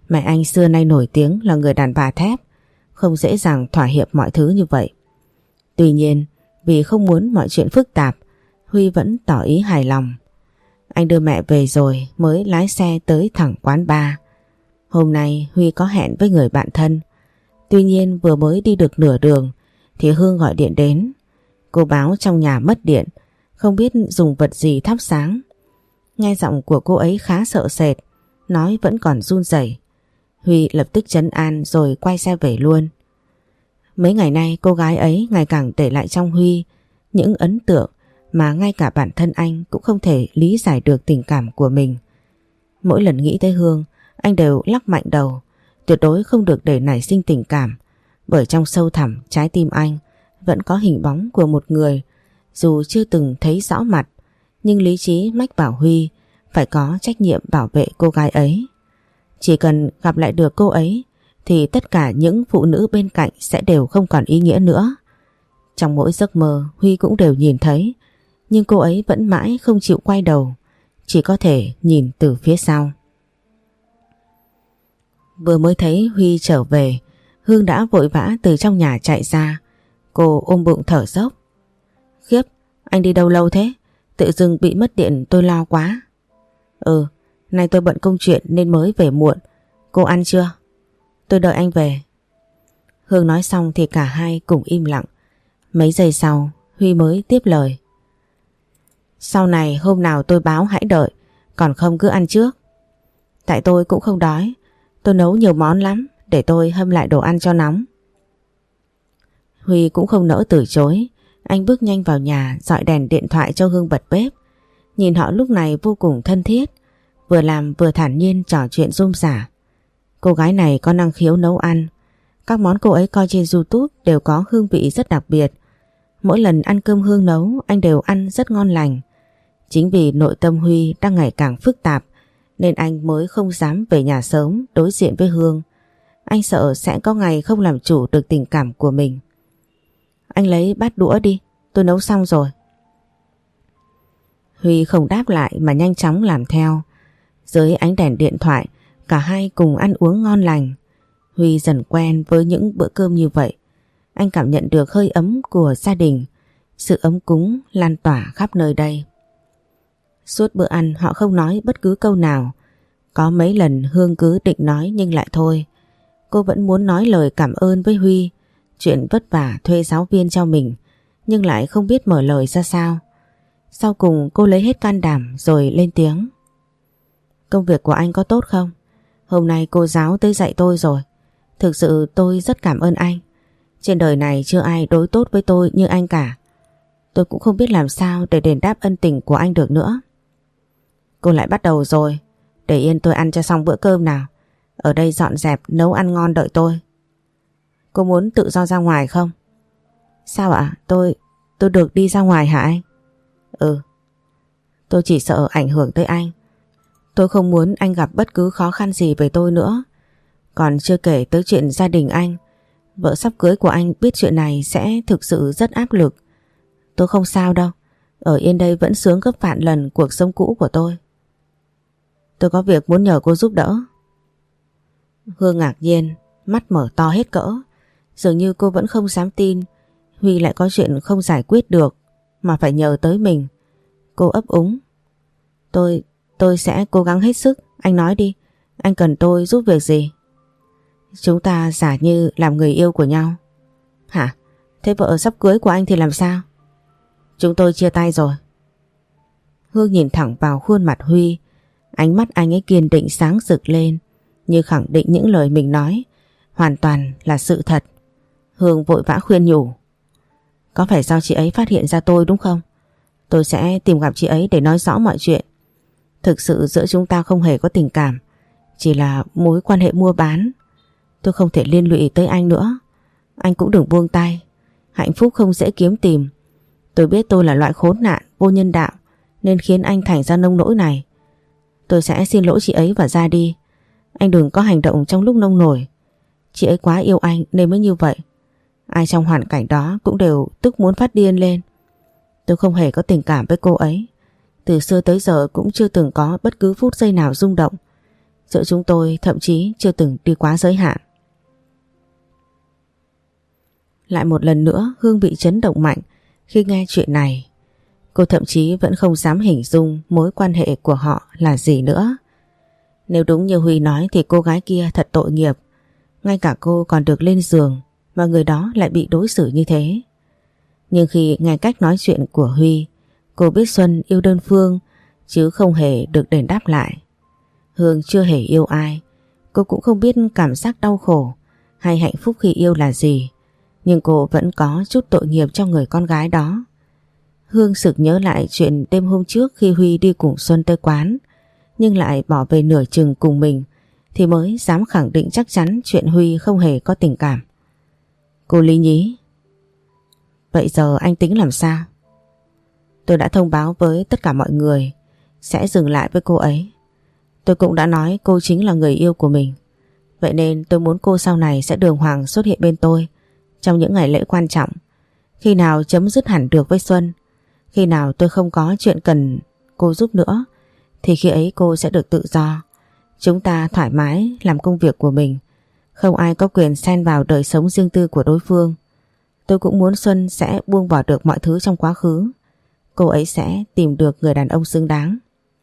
Mẹ anh xưa nay nổi tiếng là người đàn bà thép, không dễ dàng thỏa hiệp mọi thứ như vậy. Tuy nhiên, vì không muốn mọi chuyện phức tạp, Huy vẫn tỏ ý hài lòng. Anh đưa mẹ về rồi mới lái xe tới thẳng quán bar. Hôm nay Huy có hẹn với người bạn thân. Tuy nhiên vừa mới đi được nửa đường thì Hương gọi điện đến. Cô báo trong nhà mất điện, không biết dùng vật gì thắp sáng. Nghe giọng của cô ấy khá sợ sệt, nói vẫn còn run rẩy. Huy lập tức trấn an rồi quay xe về luôn. Mấy ngày nay cô gái ấy ngày càng để lại trong Huy những ấn tượng mà ngay cả bản thân anh cũng không thể lý giải được tình cảm của mình. Mỗi lần nghĩ tới Hương, anh đều lắc mạnh đầu, tuyệt đối không được để nảy sinh tình cảm, bởi trong sâu thẳm trái tim anh vẫn có hình bóng của một người, dù chưa từng thấy rõ mặt, nhưng lý trí mách bảo Huy phải có trách nhiệm bảo vệ cô gái ấy. Chỉ cần gặp lại được cô ấy thì tất cả những phụ nữ bên cạnh sẽ đều không còn ý nghĩa nữa. Trong mỗi giấc mơ Huy cũng đều nhìn thấy, nhưng cô ấy vẫn mãi không chịu quay đầu, chỉ có thể nhìn từ phía sau. Vừa mới thấy Huy trở về, Hương đã vội vã từ trong nhà chạy ra. Cô ôm bụng thở dốc. Khiếp, anh đi đâu lâu thế? Tự dưng bị mất điện tôi lo quá. Ừ, nay tôi bận công chuyện nên mới về muộn. Cô ăn chưa? Tôi đợi anh về. Hương nói xong thì cả hai cùng im lặng. Mấy giây sau Huy mới tiếp lời. Sau này hôm nào tôi báo hãy đợi, còn không cứ ăn trước. Tại tôi cũng không đói, tôi nấu nhiều món lắm, để tôi hâm lại đồ ăn cho nóng. Huy cũng không nỡ từ chối. Anh bước nhanh vào nhà, dọi đèn điện thoại cho Hương bật bếp. Nhìn họ lúc này vô cùng thân thiết, vừa làm vừa thản nhiên trò chuyện rôm rả. Cô gái này có năng khiếu nấu ăn. Các món cô ấy coi trên YouTube đều có hương vị rất đặc biệt. Mỗi lần ăn cơm Hương nấu, anh đều ăn rất ngon lành. Chính vì nội tâm Huy đang ngày càng phức tạp nên anh mới không dám về nhà sớm đối diện với Hương. Anh sợ sẽ có ngày không làm chủ được tình cảm của mình. Anh lấy bát đũa đi, tôi nấu xong rồi. Huy không đáp lại mà nhanh chóng làm theo. Dưới ánh đèn điện thoại, cả hai cùng ăn uống ngon lành. Huy dần quen với những bữa cơm như vậy. Anh cảm nhận được hơi ấm của gia đình, sự ấm cúng lan tỏa khắp nơi đây. Suốt bữa ăn họ không nói bất cứ câu nào. Có mấy lần Hương cứ định nói nhưng lại thôi. Cô vẫn muốn nói lời cảm ơn với Huy, chuyện vất vả thuê giáo viên cho mình, nhưng lại không biết mở lời ra sao. Sau cùng cô lấy hết can đảm rồi lên tiếng. Công việc của anh có tốt không? Hôm nay cô giáo tới dạy tôi rồi. Thực sự tôi rất cảm ơn anh. Trên đời này chưa ai đối tốt với tôi như anh cả. Tôi cũng không biết làm sao để đền đáp ân tình của anh được nữa. Cô lại bắt đầu rồi. Để yên tôi ăn cho xong bữa cơm nào. Ở đây dọn dẹp nấu ăn ngon đợi tôi. Cô muốn tự do ra ngoài không? Sao ạ? Tôi... tôi được đi ra ngoài hả anh? Ừ. Tôi chỉ sợ ảnh hưởng tới anh. Tôi không muốn anh gặp bất cứ khó khăn gì về tôi nữa. Còn chưa kể tới chuyện gia đình anh. Vợ sắp cưới của anh biết chuyện này sẽ thực sự rất áp lực. Tôi không sao đâu. Ở yên đây vẫn sướng gấp vạn lần cuộc sống cũ của tôi. Tôi có việc muốn nhờ cô giúp đỡ. Hương ngạc nhiên, mắt mở to hết cỡ. Dường như cô vẫn không dám tin Huy lại có chuyện không giải quyết được mà phải nhờ tới mình. Cô ấp úng. Tôi, tôi sẽ cố gắng hết sức. Anh nói đi, anh cần tôi giúp việc gì? Chúng ta giả như làm người yêu của nhau. Hả? Thế vợ sắp cưới của anh thì làm sao? Chúng tôi chia tay rồi. Hương nhìn thẳng vào khuôn mặt Huy. Ánh mắt anh ấy kiên định sáng rực lên, như khẳng định những lời mình nói hoàn toàn là sự thật. Hương vội vã khuyên nhủ. Có phải do chị ấy phát hiện ra tôi đúng không? Tôi sẽ tìm gặp chị ấy để nói rõ mọi chuyện. Thực sự giữa chúng ta không hề có tình cảm, chỉ là mối quan hệ mua bán. Tôi không thể liên lụy tới anh nữa. Anh cũng đừng buông tay. Hạnh phúc không dễ kiếm tìm. Tôi biết tôi là loại khốn nạn, vô nhân đạo nên khiến anh thành ra nông nỗi này. Tôi sẽ xin lỗi chị ấy và ra đi. Anh đừng có hành động trong lúc nông nổi. Chị ấy quá yêu anh nên mới như vậy. Ai trong hoàn cảnh đó cũng đều tức muốn phát điên lên. Tôi không hề có tình cảm với cô ấy. Từ xưa tới giờ cũng chưa từng có bất cứ phút giây nào rung động. Giữa chúng tôi thậm chí chưa từng đi quá giới hạn. Lại một lần nữa Hương bị chấn động mạnh khi nghe chuyện này. Cô thậm chí vẫn không dám hình dung mối quan hệ của họ là gì nữa. Nếu đúng như Huy nói thì cô gái kia thật tội nghiệp. Ngay cả cô còn được lên giường mà người đó lại bị đối xử như thế. Nhưng khi nghe cách nói chuyện của Huy, cô biết Xuân yêu đơn phương chứ không hề được đền đáp lại. Hương chưa hề yêu ai, cô cũng không biết cảm giác đau khổ hay hạnh phúc khi yêu là gì. Nhưng cô vẫn có chút tội nghiệp cho người con gái đó. Hương sực nhớ lại chuyện đêm hôm trước khi Huy đi cùng Xuân tới quán, nhưng lại bỏ về nửa chừng cùng mình, thì mới dám khẳng định chắc chắn chuyện Huy không hề có tình cảm. Cô lý nhí. Vậy giờ anh tính làm sao? Tôi đã thông báo với tất cả mọi người sẽ dừng lại với cô ấy. Tôi cũng đã nói cô chính là người yêu của mình. Vậy nên tôi muốn cô sau này sẽ đường hoàng xuất hiện bên tôi trong những ngày lễ quan trọng. Khi nào chấm dứt hẳn được với Xuân, khi nào tôi không có chuyện cần cô giúp nữa, thì khi ấy cô sẽ được tự do. Chúng ta thoải mái làm công việc của mình, không ai có quyền xen vào đời sống riêng tư của đối phương. Tôi cũng muốn Xuân sẽ buông bỏ được mọi thứ trong quá khứ. Cô ấy sẽ tìm được người đàn ông xứng đáng.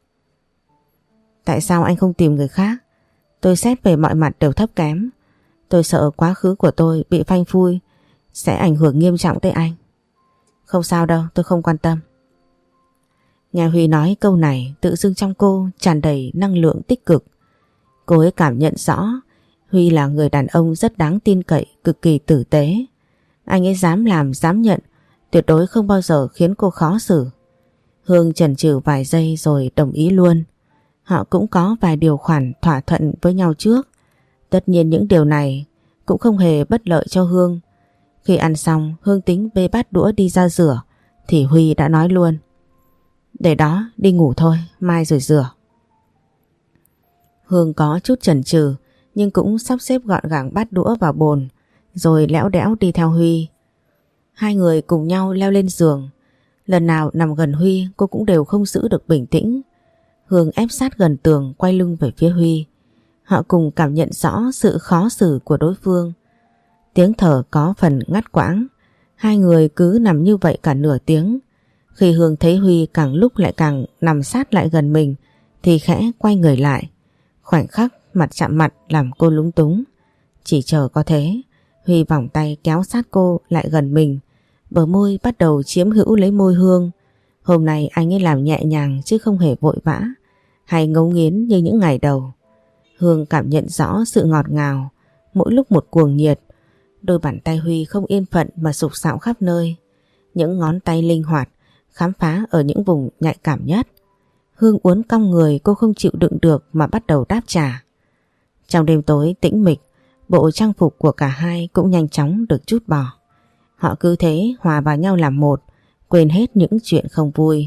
Tại sao anh không tìm người khác? Tôi xét về mọi mặt đều thấp kém. Tôi sợ quá khứ của tôi bị phanh phui sẽ ảnh hưởng nghiêm trọng tới anh. Không sao đâu, tôi không quan tâm. Nghe Huy nói câu này, tự dưng trong cô tràn đầy năng lượng tích cực. Cô ấy cảm nhận rõ Huy là người đàn ông rất đáng tin cậy, cực kỳ tử tế. Anh ấy dám làm, dám nhận, tuyệt đối không bao giờ khiến cô khó xử. Hương chần chừ vài giây rồi đồng ý luôn. Họ cũng có vài điều khoản thỏa thuận với nhau trước. Tất nhiên những điều này cũng không hề bất lợi cho Hương. Khi ăn xong, Hương tính bê bát đũa đi ra rửa thì Huy đã nói luôn. Để đó, đi ngủ thôi, mai rồi rửa. Hương có chút chần chừ nhưng cũng sắp xếp gọn gàng bát đũa vào bồn rồi lẽo đẽo đi theo Huy. Hai người cùng nhau leo lên giường. Lần nào nằm gần Huy cô cũng đều không giữ được bình tĩnh. Hương ép sát gần tường quay lưng về phía Huy. Họ cùng cảm nhận rõ sự khó xử của đối phương. Tiếng thở có phần ngắt quãng. Hai người cứ nằm như vậy cả nửa tiếng. Khi Hương thấy Huy càng lúc lại càng nằm sát lại gần mình thì khẽ quay người lại. Khoảnh khắc mặt chạm mặt làm cô lúng túng. Chỉ chờ có thế, Huy vòng tay kéo sát cô lại gần mình. Bờ môi bắt đầu chiếm hữu lấy môi Hương. Hôm nay anh ấy làm nhẹ nhàng chứ không hề vội vã hay ngấu nghiến như những ngày đầu. Hương cảm nhận rõ sự ngọt ngào mỗi lúc một cuồng nhiệt. Đôi bàn tay Huy không yên phận mà sục sạo khắp nơi. Những ngón tay linh hoạt khám phá ở những vùng nhạy cảm nhất. Hương uốn cong người, cô không chịu đựng được mà bắt đầu đáp trả. Trong đêm tối tĩnh mịch, bộ trang phục của cả hai cũng nhanh chóng được trút bỏ. Họ cứ thế hòa vào nhau làm một, quên hết những chuyện không vui.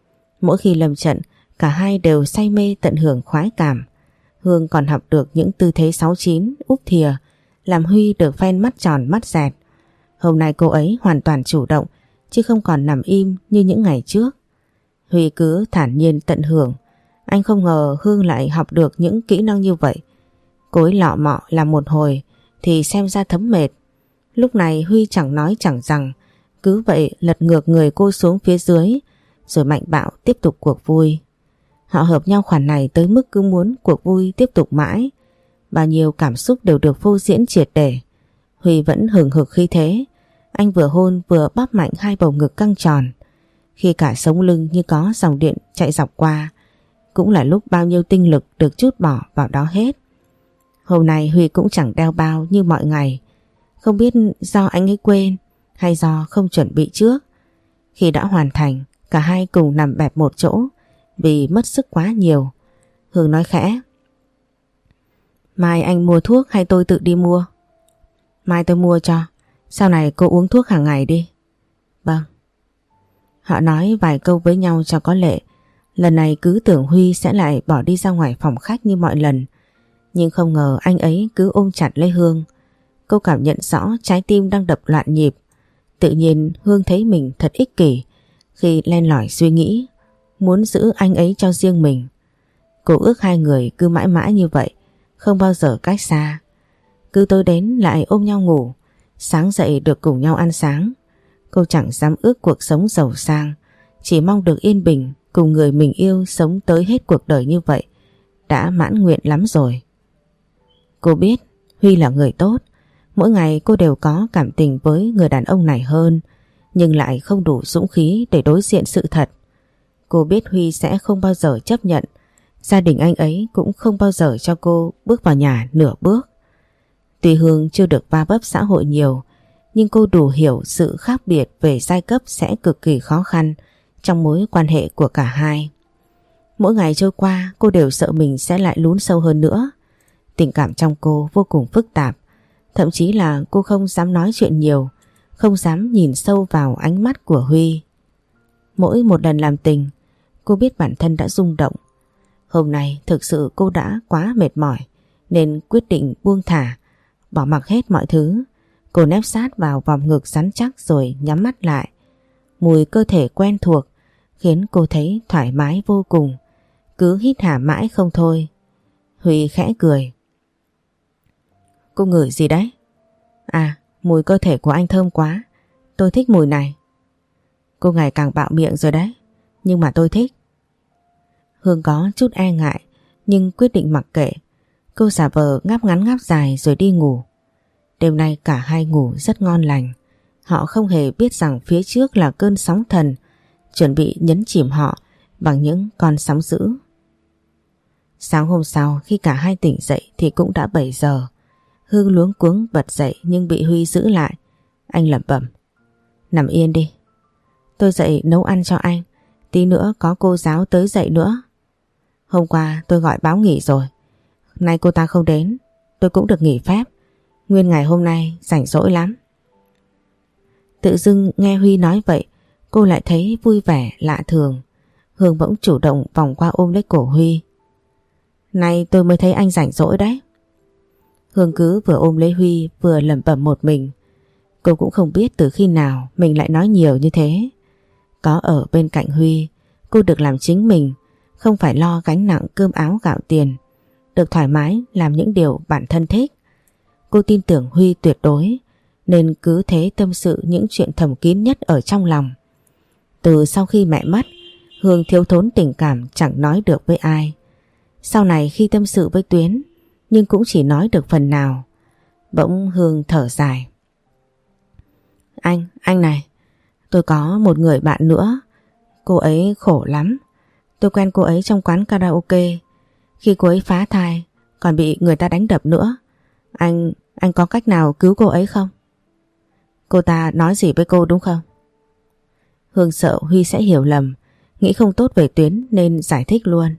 Mỗi khi lâm trận, cả hai đều say mê tận hưởng khoái cảm. Hương còn học được những tư thế sáu chín, úp thìa, làm Huy được phen mắt tròn mắt dẹt. Hôm nay cô ấy hoàn toàn chủ động, chứ không còn nằm im như những ngày trước. Huy cứ thản nhiên tận hưởng. Anh không ngờ Hương lại học được những kỹ năng như vậy. Cô ấy lọ mọ làm một hồi thì xem ra thấm mệt. Lúc này Huy chẳng nói chẳng rằng, cứ vậy lật ngược người cô xuống phía dưới, rồi mạnh bạo tiếp tục cuộc vui. Họ hợp nhau khoản này tới mức cứ muốn cuộc vui tiếp tục mãi. Bao nhiêu cảm xúc đều được phô diễn triệt để. Huy vẫn hừng hực khi thế. Anh vừa hôn vừa bóp mạnh hai bầu ngực căng tròn. Khi cả sống lưng như có dòng điện chạy dọc qua, cũng là lúc bao nhiêu tinh lực được trút bỏ vào đó hết. Hôm nay Huy cũng chẳng đeo bao như mọi ngày. Không biết do anh ấy quên hay do không chuẩn bị trước. Khi đã hoàn thành, cả hai cùng nằm bẹp một chỗ vì mất sức quá nhiều. Hương nói khẽ. Mai anh mua thuốc hay tôi tự đi mua? Mai tôi mua cho. Sau này cô uống thuốc hàng ngày đi. Vâng. Họ nói vài câu với nhau cho có lệ. Lần này cứ tưởng Huy sẽ lại bỏ đi ra ngoài phòng khách như mọi lần. Nhưng không ngờ anh ấy cứ ôm chặt lấy Hương. Cô cảm nhận rõ trái tim đang đập loạn nhịp. Tự nhiên Hương thấy mình thật ích kỷ khi len lỏi suy nghĩ muốn giữ anh ấy cho riêng mình. Cô ước hai người cứ mãi mãi như vậy, không bao giờ cách xa. Cứ tối đến lại ôm nhau ngủ, sáng dậy được cùng nhau ăn sáng. Cô chẳng dám ước cuộc sống giàu sang, chỉ mong được yên bình cùng người mình yêu sống tới hết cuộc đời như vậy, đã mãn nguyện lắm rồi. Cô biết Huy là người tốt, mỗi ngày cô đều có cảm tình với người đàn ông này hơn, nhưng lại không đủ dũng khí để đối diện sự thật. Cô biết Huy sẽ không bao giờ chấp nhận, gia đình anh ấy cũng không bao giờ cho cô bước vào nhà nửa bước. Tuy Hương chưa được va vấp xã hội nhiều, nhưng cô đủ hiểu sự khác biệt về giai cấp sẽ cực kỳ khó khăn trong mối quan hệ của cả hai. Mỗi ngày trôi qua cô đều sợ mình sẽ lại lún sâu hơn nữa. Tình cảm trong cô vô cùng phức tạp, thậm chí là cô không dám nói chuyện nhiều, không dám nhìn sâu vào ánh mắt của Huy. Mỗi một lần làm tình, cô biết bản thân đã rung động. Hôm nay thực sự cô đã quá mệt mỏi nên quyết định buông thả, bỏ mặc hết mọi thứ. Cô nép sát vào vòng ngực rắn chắc rồi nhắm mắt lại. Mùi cơ thể quen thuộc khiến cô thấy thoải mái vô cùng, cứ hít hà mãi không thôi. Huy khẽ cười. Cô ngửi gì đấy? À, mùi cơ thể của anh thơm quá, tôi thích mùi này. Cô ngày càng bạo miệng rồi đấy, nhưng mà tôi thích. Hương có chút e ngại nhưng quyết định mặc kệ. Cô giả vờ ngáp ngắn ngáp dài rồi đi ngủ. Đêm nay cả hai ngủ rất ngon lành. Họ không hề biết rằng phía trước là cơn sóng thần chuẩn bị nhấn chìm họ bằng những con sóng dữ. Sáng hôm sau khi cả hai tỉnh dậy thì cũng đã bảy giờ. Hương luống cuống bật dậy nhưng bị Huy giữ lại. Anh lẩm bẩm. Nằm yên đi. Tôi dậy nấu ăn cho anh. Tí nữa có cô giáo tới dậy nữa. Hôm qua tôi gọi báo nghỉ rồi. Nay cô ta không đến, tôi cũng được nghỉ phép. Nguyên ngày hôm nay rảnh rỗi lắm. Tự dưng nghe Huy nói vậy, cô lại thấy vui vẻ lạ thường. Hương bỗng chủ động vòng qua ôm lấy cổ Huy. Nay tôi mới thấy anh rảnh rỗi đấy. Hương cứ vừa ôm lấy Huy vừa lẩm bẩm một mình. Cô cũng không biết từ khi nào mình lại nói nhiều như thế. Có ở bên cạnh Huy, cô được làm chính mình, không phải lo gánh nặng cơm áo gạo tiền, được thoải mái làm những điều bản thân thích. Cô tin tưởng Huy tuyệt đối, nên cứ thế tâm sự những chuyện thầm kín nhất ở trong lòng. Từ sau khi mẹ mất, Hương thiếu thốn tình cảm chẳng nói được với ai. Sau này khi tâm sự với Tuyến, nhưng cũng chỉ nói được phần nào. Bỗng Hương thở dài. Anh, anh này, tôi có một người bạn nữa. Cô ấy khổ lắm. Tôi quen cô ấy trong quán karaoke. Khi cô ấy phá thai, còn bị người ta đánh đập nữa. Anh, anh có cách nào cứu cô ấy không? Cô ta nói gì với cô đúng không? Hương sợ Huy sẽ hiểu lầm, nghĩ không tốt về Tuyến nên giải thích luôn.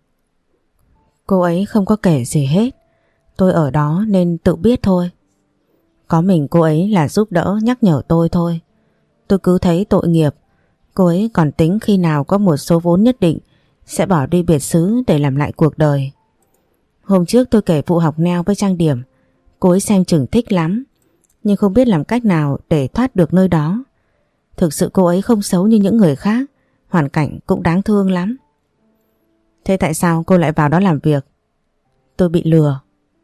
Cô ấy không có kể gì hết. Tôi ở đó nên tự biết thôi. Có mình cô ấy là giúp đỡ nhắc nhở tôi thôi. Tôi cứ thấy tội nghiệp. Cô ấy còn tính khi nào có một số vốn nhất định sẽ bỏ đi biệt xứ để làm lại cuộc đời. Hôm trước tôi kể vụ học neo với trang điểm. Cô ấy xem chừng thích lắm, nhưng không biết làm cách nào để thoát được nơi đó. Thực sự cô ấy không xấu như những người khác, hoàn cảnh cũng đáng thương lắm. Thế tại sao cô lại vào đó làm việc? Tôi bị lừa.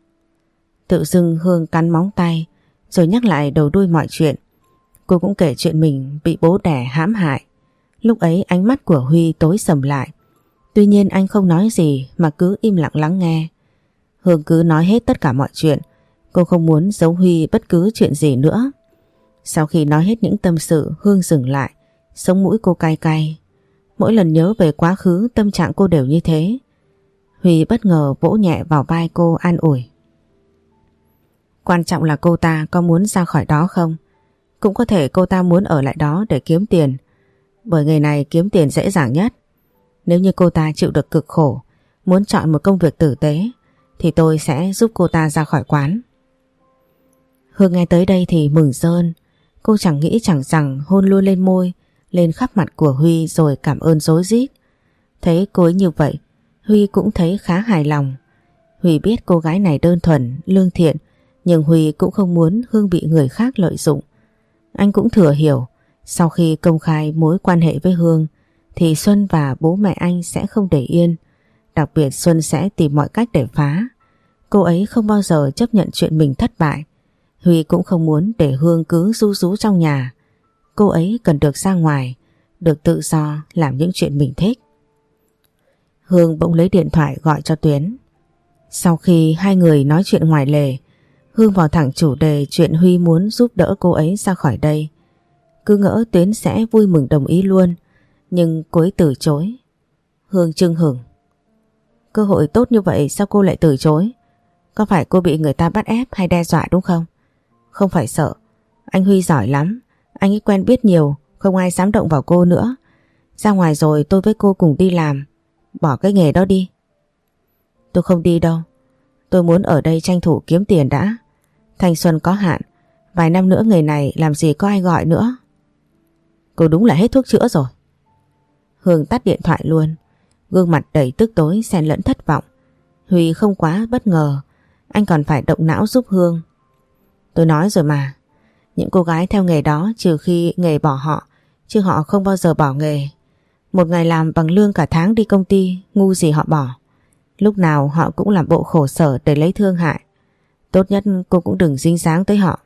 Tự dưng Hương cắn móng tay rồi nhắc lại đầu đuôi mọi chuyện. Cô cũng kể chuyện mình bị bố đẻ hãm hại. Lúc ấy ánh mắt của Huy tối sầm lại. Tuy nhiên anh không nói gì mà cứ im lặng lắng nghe. Hương cứ nói hết tất cả mọi chuyện. Cô không muốn giấu Huy bất cứ chuyện gì nữa. Sau khi nói hết những tâm sự, Hương dừng lại. Sống mũi cô cay cay. Mỗi lần nhớ về quá khứ tâm trạng cô đều như thế. Huy bất ngờ vỗ nhẹ vào vai cô an ủi. Quan trọng là cô ta có muốn ra khỏi đó không? Cũng có thể cô ta muốn ở lại đó để kiếm tiền. Bởi nghề này kiếm tiền dễ dàng nhất. Nếu như cô ta chịu được cực khổ, muốn chọn một công việc tử tế, thì tôi sẽ giúp cô ta ra khỏi quán. Hương nghe tới đây thì mừng rơn. Cô chẳng nghĩ chẳng rằng hôn luôn lên môi, lên khắp mặt của Huy rồi cảm ơn rối rít. Thấy cô ấy như vậy, Huy cũng thấy khá hài lòng. Huy biết cô gái này đơn thuần, lương thiện, nhưng Huy cũng không muốn Hương bị người khác lợi dụng. Anh cũng thừa hiểu, sau khi công khai mối quan hệ với Hương, thì Xuân và bố mẹ anh sẽ không để yên. Đặc biệt Xuân sẽ tìm mọi cách để phá. Cô ấy không bao giờ chấp nhận chuyện mình thất bại. Huy cũng không muốn để Hương cứ ru rú trong nhà. Cô ấy cần được ra ngoài, được tự do làm những chuyện mình thích. Hương bỗng lấy điện thoại gọi cho Tuyến. Sau khi hai người nói chuyện ngoài lề, Hương vào thẳng chủ đề chuyện Huy muốn giúp đỡ cô ấy ra khỏi đây. Cứ ngỡ Tuyến sẽ vui mừng đồng ý luôn, nhưng cô ấy từ chối. Hương chưng hửng. Cơ hội tốt như vậy sao cô lại từ chối? Có phải cô bị người ta bắt ép hay đe dọa đúng không? Không phải sợ, anh Huy giỏi lắm, anh ấy quen biết nhiều, không ai dám động vào cô nữa. Ra ngoài rồi tôi với cô cùng đi làm, bỏ cái nghề đó đi. Tôi không đi đâu, tôi muốn ở đây tranh thủ kiếm tiền đã. Thanh xuân có hạn, vài năm nữa nghề này làm gì có ai gọi nữa. Cô đúng là hết thuốc chữa rồi. Hương tắt điện thoại luôn, gương mặt đầy tức tối xen lẫn thất vọng. Huy không quá bất ngờ, anh còn phải động não giúp Hương. Tôi nói rồi mà, những cô gái theo nghề đó trừ khi nghề bỏ họ, chứ họ không bao giờ bỏ nghề. Một ngày làm bằng lương cả tháng đi công ty, ngu gì họ bỏ. Lúc nào họ cũng làm bộ khổ sở để lấy thương hại. Tốt nhất cô cũng đừng dính dáng tới họ.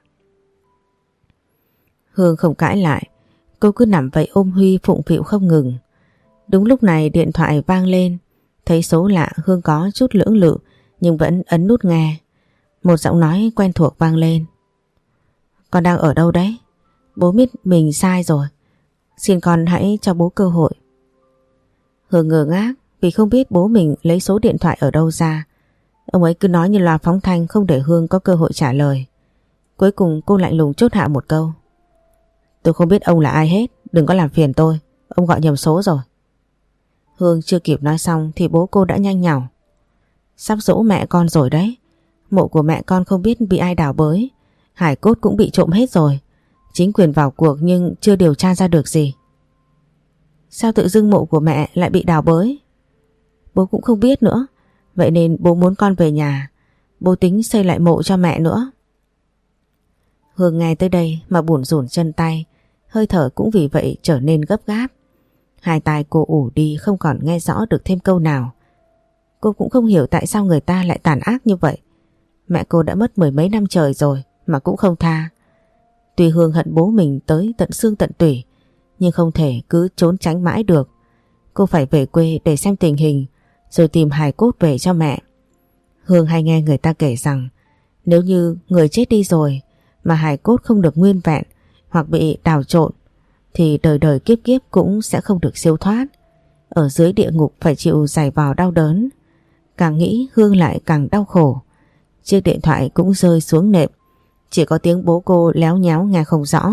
Hương không cãi lại, cô cứ nằm vậy ôm Huy phụng phịu không ngừng. Đúng lúc này điện thoại vang lên. Thấy số lạ Hương có chút lưỡng lự nhưng vẫn ấn nút nghe. Một giọng nói quen thuộc vang lên. Con đang ở đâu đấy? Bố biết mình sai rồi, xin con hãy cho bố cơ hội. Hương ngơ ngác vì không biết bố mình lấy số điện thoại ở đâu ra. Ông ấy cứ nói như loa phóng thanh không để Hương có cơ hội trả lời. Cuối cùng cô lạnh lùng chốt hạ một câu. Tôi không biết ông là ai hết, đừng có làm phiền tôi, ông gọi nhầm số rồi. Hương chưa kịp nói xong thì bố cô đã nhanh nhảu. Sắp giỗ mẹ con rồi đấy. Mộ của mẹ con không biết bị ai đào bới, hải cốt cũng bị trộm hết rồi. Chính quyền vào cuộc nhưng chưa điều tra ra được gì. Sao tự dưng mộ của mẹ lại bị đào bới? Bố cũng không biết nữa. Vậy nên bố muốn con về nhà. Bố tính xây lại mộ cho mẹ nữa. Hương nghe tới đây mà bủn rủn chân tay, hơi thở cũng vì vậy trở nên gấp gáp. Hai tai cô ù đi không còn nghe rõ được thêm câu nào. Cô cũng không hiểu tại sao người ta lại tàn ác như vậy. Mẹ cô đã mất mười mấy năm trời rồi mà cũng không tha. Tuy Hương hận bố mình tới tận xương tận tủy, nhưng không thể cứ trốn tránh mãi được. Cô phải về quê để xem tình hình, rồi tìm hài cốt về cho mẹ. Hương hay nghe người ta kể rằng nếu như người chết đi rồi mà hài cốt không được nguyên vẹn hoặc bị đào trộn thì đời đời kiếp kiếp cũng sẽ không được siêu thoát. Ở dưới địa ngục phải chịu giày vò đau đớn. Càng nghĩ Hương lại càng đau khổ. Chiếc điện thoại cũng rơi xuống nệm, chỉ có tiếng bố cô léo nhéo nghe không rõ.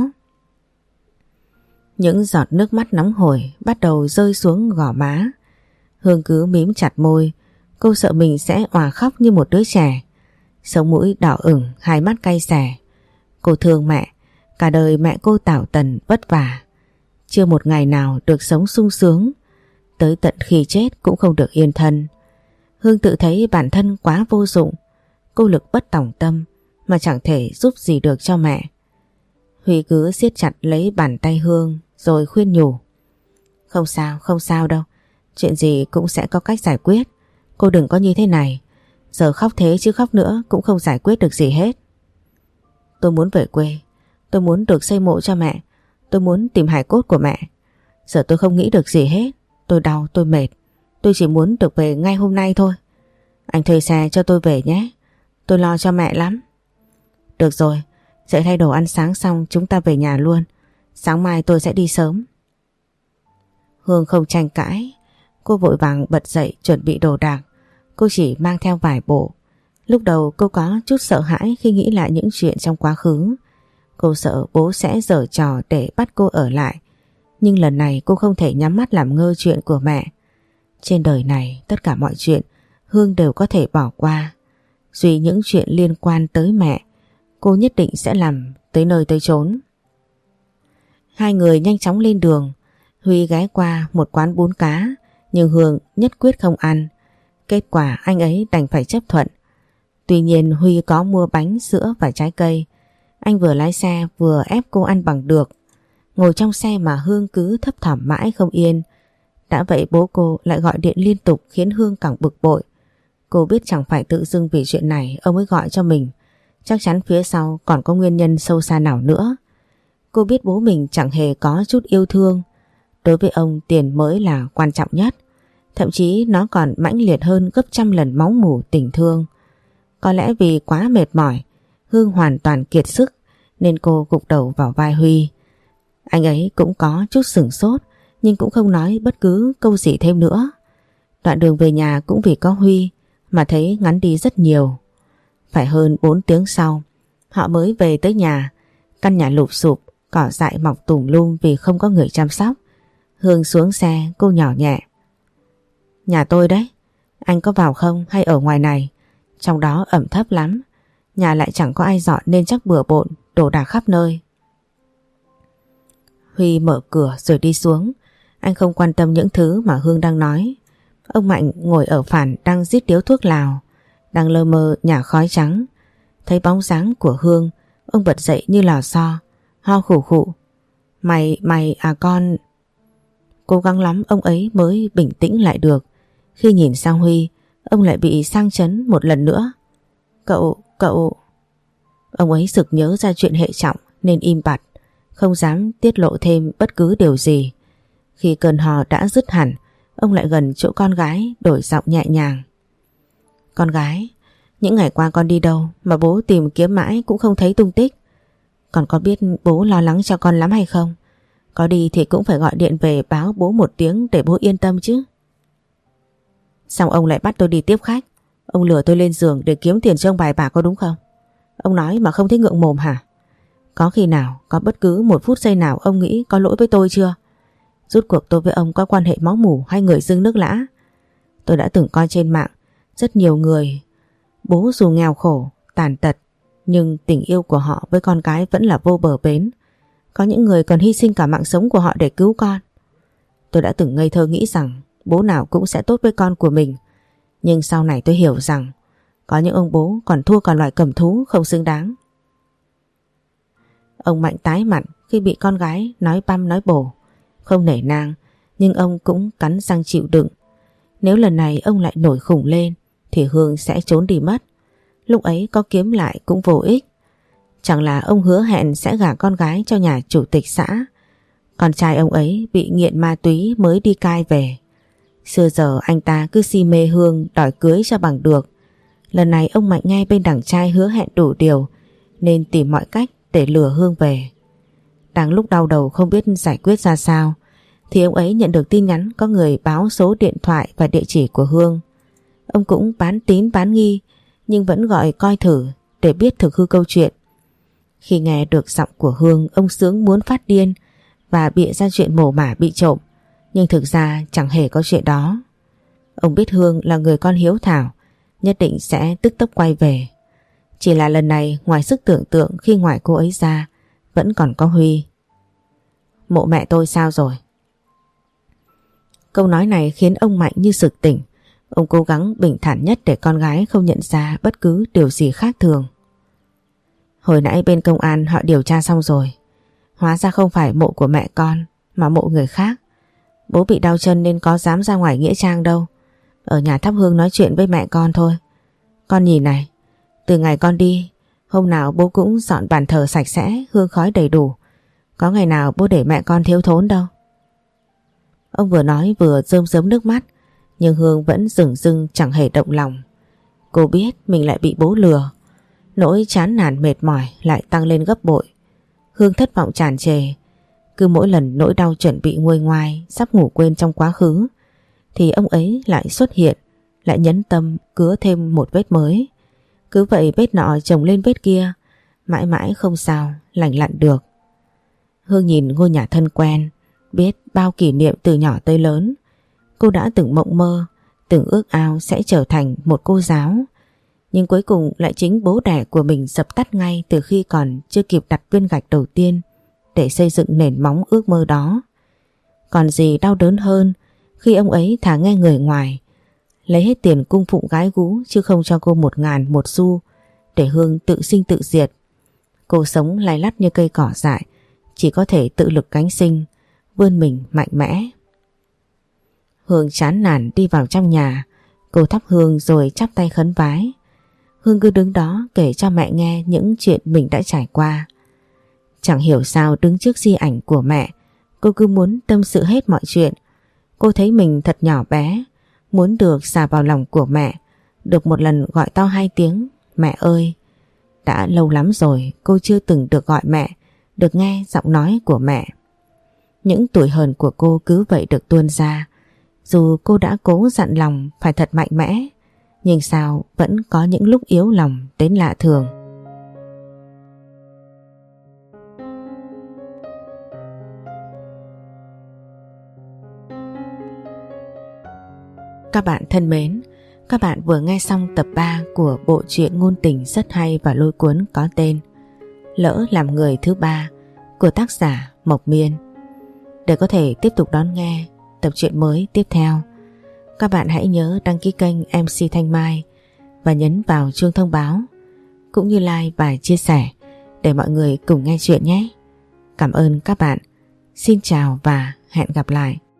Những giọt nước mắt nóng hổi bắt đầu rơi xuống gò má. Hương cứ mím chặt môi, cô sợ mình sẽ òa khóc như một đứa trẻ. Sống mũi đỏ ửng, hai mắt cay xè. Cô thương mẹ, cả đời mẹ cô tảo tần vất vả, chưa một ngày nào được sống sung sướng, tới tận khi chết cũng không được yên thân. Hương tự thấy bản thân quá vô dụng, cô lực bất tòng tâm mà chẳng thể giúp gì được cho mẹ. Huy cứ siết chặt lấy bàn tay Hương rồi khuyên nhủ. Không sao, không sao đâu, chuyện gì cũng sẽ có cách giải quyết. Cô đừng có như thế này, giờ khóc thế chứ khóc nữa cũng không giải quyết được gì hết. Tôi muốn về quê, tôi muốn được xây mộ cho mẹ, tôi muốn tìm hài cốt của mẹ. Giờ tôi không nghĩ được gì hết, tôi đau, tôi mệt, tôi chỉ muốn được về ngay hôm nay thôi. Anh thuê xe cho tôi về nhé, tôi lo cho mẹ lắm. Được rồi, dậy thay đồ ăn sáng xong chúng ta về nhà luôn, sáng mai tôi sẽ đi sớm. Hương không tranh cãi, cô vội vàng bật dậy chuẩn bị đồ đạc. Cô chỉ mang theo vài bộ. Lúc đầu cô có chút sợ hãi khi nghĩ lại những chuyện trong quá khứ. Cô sợ bố sẽ giở trò để bắt cô ở lại. Nhưng lần này cô không thể nhắm mắt làm ngơ chuyện của mẹ. Trên đời này tất cả mọi chuyện Hương đều có thể bỏ qua. Duy những chuyện liên quan tới mẹ cô nhất định sẽ làm tới nơi tới chốn. Hai người nhanh chóng lên đường. Huy ghé qua một quán bún cá, nhưng Hương nhất quyết không ăn. Kết quả anh ấy đành phải chấp thuận. Tuy nhiên Huy có mua bánh, sữa và trái cây. Anh vừa lái xe vừa ép cô ăn bằng được. Ngồi trong xe mà Hương cứ thấp thỏm mãi không yên. Đã vậy bố cô lại gọi điện liên tục khiến Hương càng bực bội. Cô biết chẳng phải tự dưng vì chuyện này ông ấy gọi cho mình. Chắc chắn phía sau còn có nguyên nhân sâu xa nào nữa. Cô biết bố mình chẳng hề có chút yêu thương. Đối với ông tiền mới là quan trọng nhất. Thậm chí nó còn mãnh liệt hơn gấp trăm lần máu mủ tình thương. Có lẽ vì quá mệt mỏi, Hương hoàn toàn kiệt sức nên cô gục đầu vào vai Huy. Anh ấy cũng có chút sửng sốt nhưng cũng không nói bất cứ câu gì thêm nữa. Đoạn đường về nhà cũng vì có Huy mà thấy ngắn đi rất nhiều. Phải hơn bốn tiếng sau, họ mới về tới nhà. Căn nhà lụp xụp, cỏ dại mọc tùm lum vì không có người chăm sóc. Hương xuống xe, cô nhỏ nhẹ. Nhà tôi đấy, anh có vào không hay ở ngoài này? Trong đó ẩm thấp lắm. Nhà lại chẳng có ai dọn nên chắc bừa bộn, đồ đạc khắp nơi. Huy mở cửa rồi đi xuống. Anh không quan tâm những thứ mà Hương đang nói. Ông Mạnh ngồi ở phản đang rít điếu thuốc lào, đang lơ mơ nhả khói trắng. Thấy bóng dáng của Hương, ông bật dậy như lò xo, ho khủ khụ. Mày, mày à con... Cố gắng lắm ông ấy mới bình tĩnh lại được. Khi nhìn sang Huy, ông lại bị sang chấn một lần nữa. Cậu, cậu... Ông ấy sực nhớ ra chuyện hệ trọng nên im bặt, không dám tiết lộ thêm bất cứ điều gì. Khi cơn hò đã dứt hẳn, ông lại gần chỗ con gái đổi giọng nhẹ nhàng. Con gái, những ngày qua con đi đâu mà bố tìm kiếm mãi cũng không thấy tung tích. Con có biết bố lo lắng cho con lắm hay không? Có đi thì cũng phải gọi điện về báo bố một tiếng để bố yên tâm chứ. Xong ông lại bắt tôi đi tiếp khách. Ông lừa tôi lên giường để kiếm tiền cho ông bài bạc có đúng không? Ông nói mà không thấy ngượng mồm hả? Có khi nào, có bất cứ một phút giây nào ông nghĩ có lỗi với tôi chưa? Rốt cuộc tôi với ông có quan hệ máu mủ hay người dưng nước lã? Tôi đã từng coi trên mạng rất nhiều người, bố dù nghèo khổ, tàn tật, nhưng tình yêu của họ với con cái vẫn là vô bờ bến. Có những người còn hy sinh cả mạng sống của họ để cứu con. Tôi đã từng ngây thơ nghĩ rằng bố nào cũng sẽ tốt với con của mình. Nhưng sau này tôi hiểu rằng có những ông bố còn thua cả loài cầm thú không xứng đáng. Ông Mạnh tái mặt khi bị con gái nói băm nói bổ. Không nể nang, nhưng ông cũng cắn răng chịu đựng. Nếu lần này ông lại nổi khủng lên thì Hương sẽ trốn đi mất. Lúc ấy có kiếm lại cũng vô ích. Chẳng là ông hứa hẹn sẽ gả con gái cho nhà chủ tịch xã. Con trai ông ấy bị nghiện ma túy mới đi cai về. Xưa giờ anh ta cứ si mê Hương đòi cưới cho bằng được. Lần này ông Mạnh nghe bên đằng trai hứa hẹn đủ điều nên tìm mọi cách để lừa Hương về. Đang lúc đau đầu không biết giải quyết ra sao thì ông ấy nhận được tin nhắn có người báo số điện thoại và địa chỉ của Hương. Ông cũng bán tín bán nghi nhưng vẫn gọi coi thử để biết thực hư câu chuyện. Khi nghe được giọng của Hương, ông sướng muốn phát điên và bịa ra chuyện mổ mả bị trộm. Nhưng thực ra chẳng hề có chuyện đó. Ông biết Hương là người con hiếu thảo, nhất định sẽ tức tốc quay về. Chỉ là lần này ngoài sức tưởng tượng khi ngoài cô ấy ra vẫn còn có Huy. Mộ mẹ tôi sao rồi? Câu nói này khiến ông Mạnh như sực tỉnh. Ông cố gắng bình thản nhất để con gái không nhận ra bất cứ điều gì khác thường. Hồi nãy bên công an họ điều tra xong rồi. Hóa ra không phải mộ của mẹ con mà mộ người khác. Bố bị đau chân nên có dám ra ngoài nghĩa trang đâu. Ở nhà thắp hương nói chuyện với mẹ con thôi. Con nhìn này, từ ngày con đi, hôm nào bố cũng dọn bàn thờ sạch sẽ, hương khói đầy đủ. Có ngày nào bố để mẹ con thiếu thốn đâu. Ông vừa nói vừa rơm rớm nước mắt, nhưng Hương vẫn dửng dưng chẳng hề động lòng. Cô biết mình lại bị bố lừa. Nỗi chán nản mệt mỏi lại tăng lên gấp bội. Hương thất vọng tràn trề. Cứ mỗi lần nỗi đau chuẩn bị nguôi ngoai, sắp ngủ quên trong quá khứ, thì ông ấy lại xuất hiện, lại nhẫn tâm cứa thêm một vết mới. Cứ vậy vết nọ chồng lên vết kia, mãi mãi không sao lành lặn được. Hương nhìn ngôi nhà thân quen, biết bao kỷ niệm từ nhỏ tới lớn. Cô đã từng mộng mơ, từng ước ao sẽ trở thành một cô giáo. Nhưng cuối cùng lại chính bố đẻ của mình dập tắt ngay từ khi còn chưa kịp đặt viên gạch đầu tiên để xây dựng nền móng ước mơ đó. Còn gì đau đớn hơn khi ông ấy thả nghe người ngoài, lấy hết tiền cung phụng gái gú chứ không cho cô một ngàn một xu để Hương tự sinh tự diệt. Cô sống lay lắt như cây cỏ dại, chỉ có thể tự lực cánh sinh, vươn mình mạnh mẽ. Hương chán nản đi vào trong nhà. Cô thắp hương rồi chắp tay khấn vái. Hương cứ đứng đó kể cho mẹ nghe những chuyện mình đã trải qua. Chẳng hiểu sao đứng trước di ảnh của mẹ, cô cứ muốn tâm sự hết mọi chuyện. Cô thấy mình thật nhỏ bé, muốn được xà vào lòng của mẹ, được một lần gọi to hai tiếng mẹ ơi. Đã lâu lắm rồi cô chưa từng được gọi mẹ, được nghe giọng nói của mẹ. Những tủi hờn của cô cứ vậy được tuôn ra. Dù cô đã cố dặn lòng phải thật mạnh mẽ, nhưng sao vẫn có những lúc yếu lòng đến lạ thường. Các bạn thân mến, các bạn vừa nghe xong tập ba của bộ truyện ngôn tình rất hay và lôi cuốn có tên Lỡ Làm Người Thứ Ba của tác giả Mộc Miên. Để có thể tiếp tục đón nghe tập truyện mới tiếp theo, các bạn hãy nhớ đăng ký kênh em xê Thanh Mai và nhấn vào chuông thông báo, cũng như like và chia sẻ để mọi người cùng nghe chuyện nhé. Cảm ơn các bạn. Xin chào và hẹn gặp lại.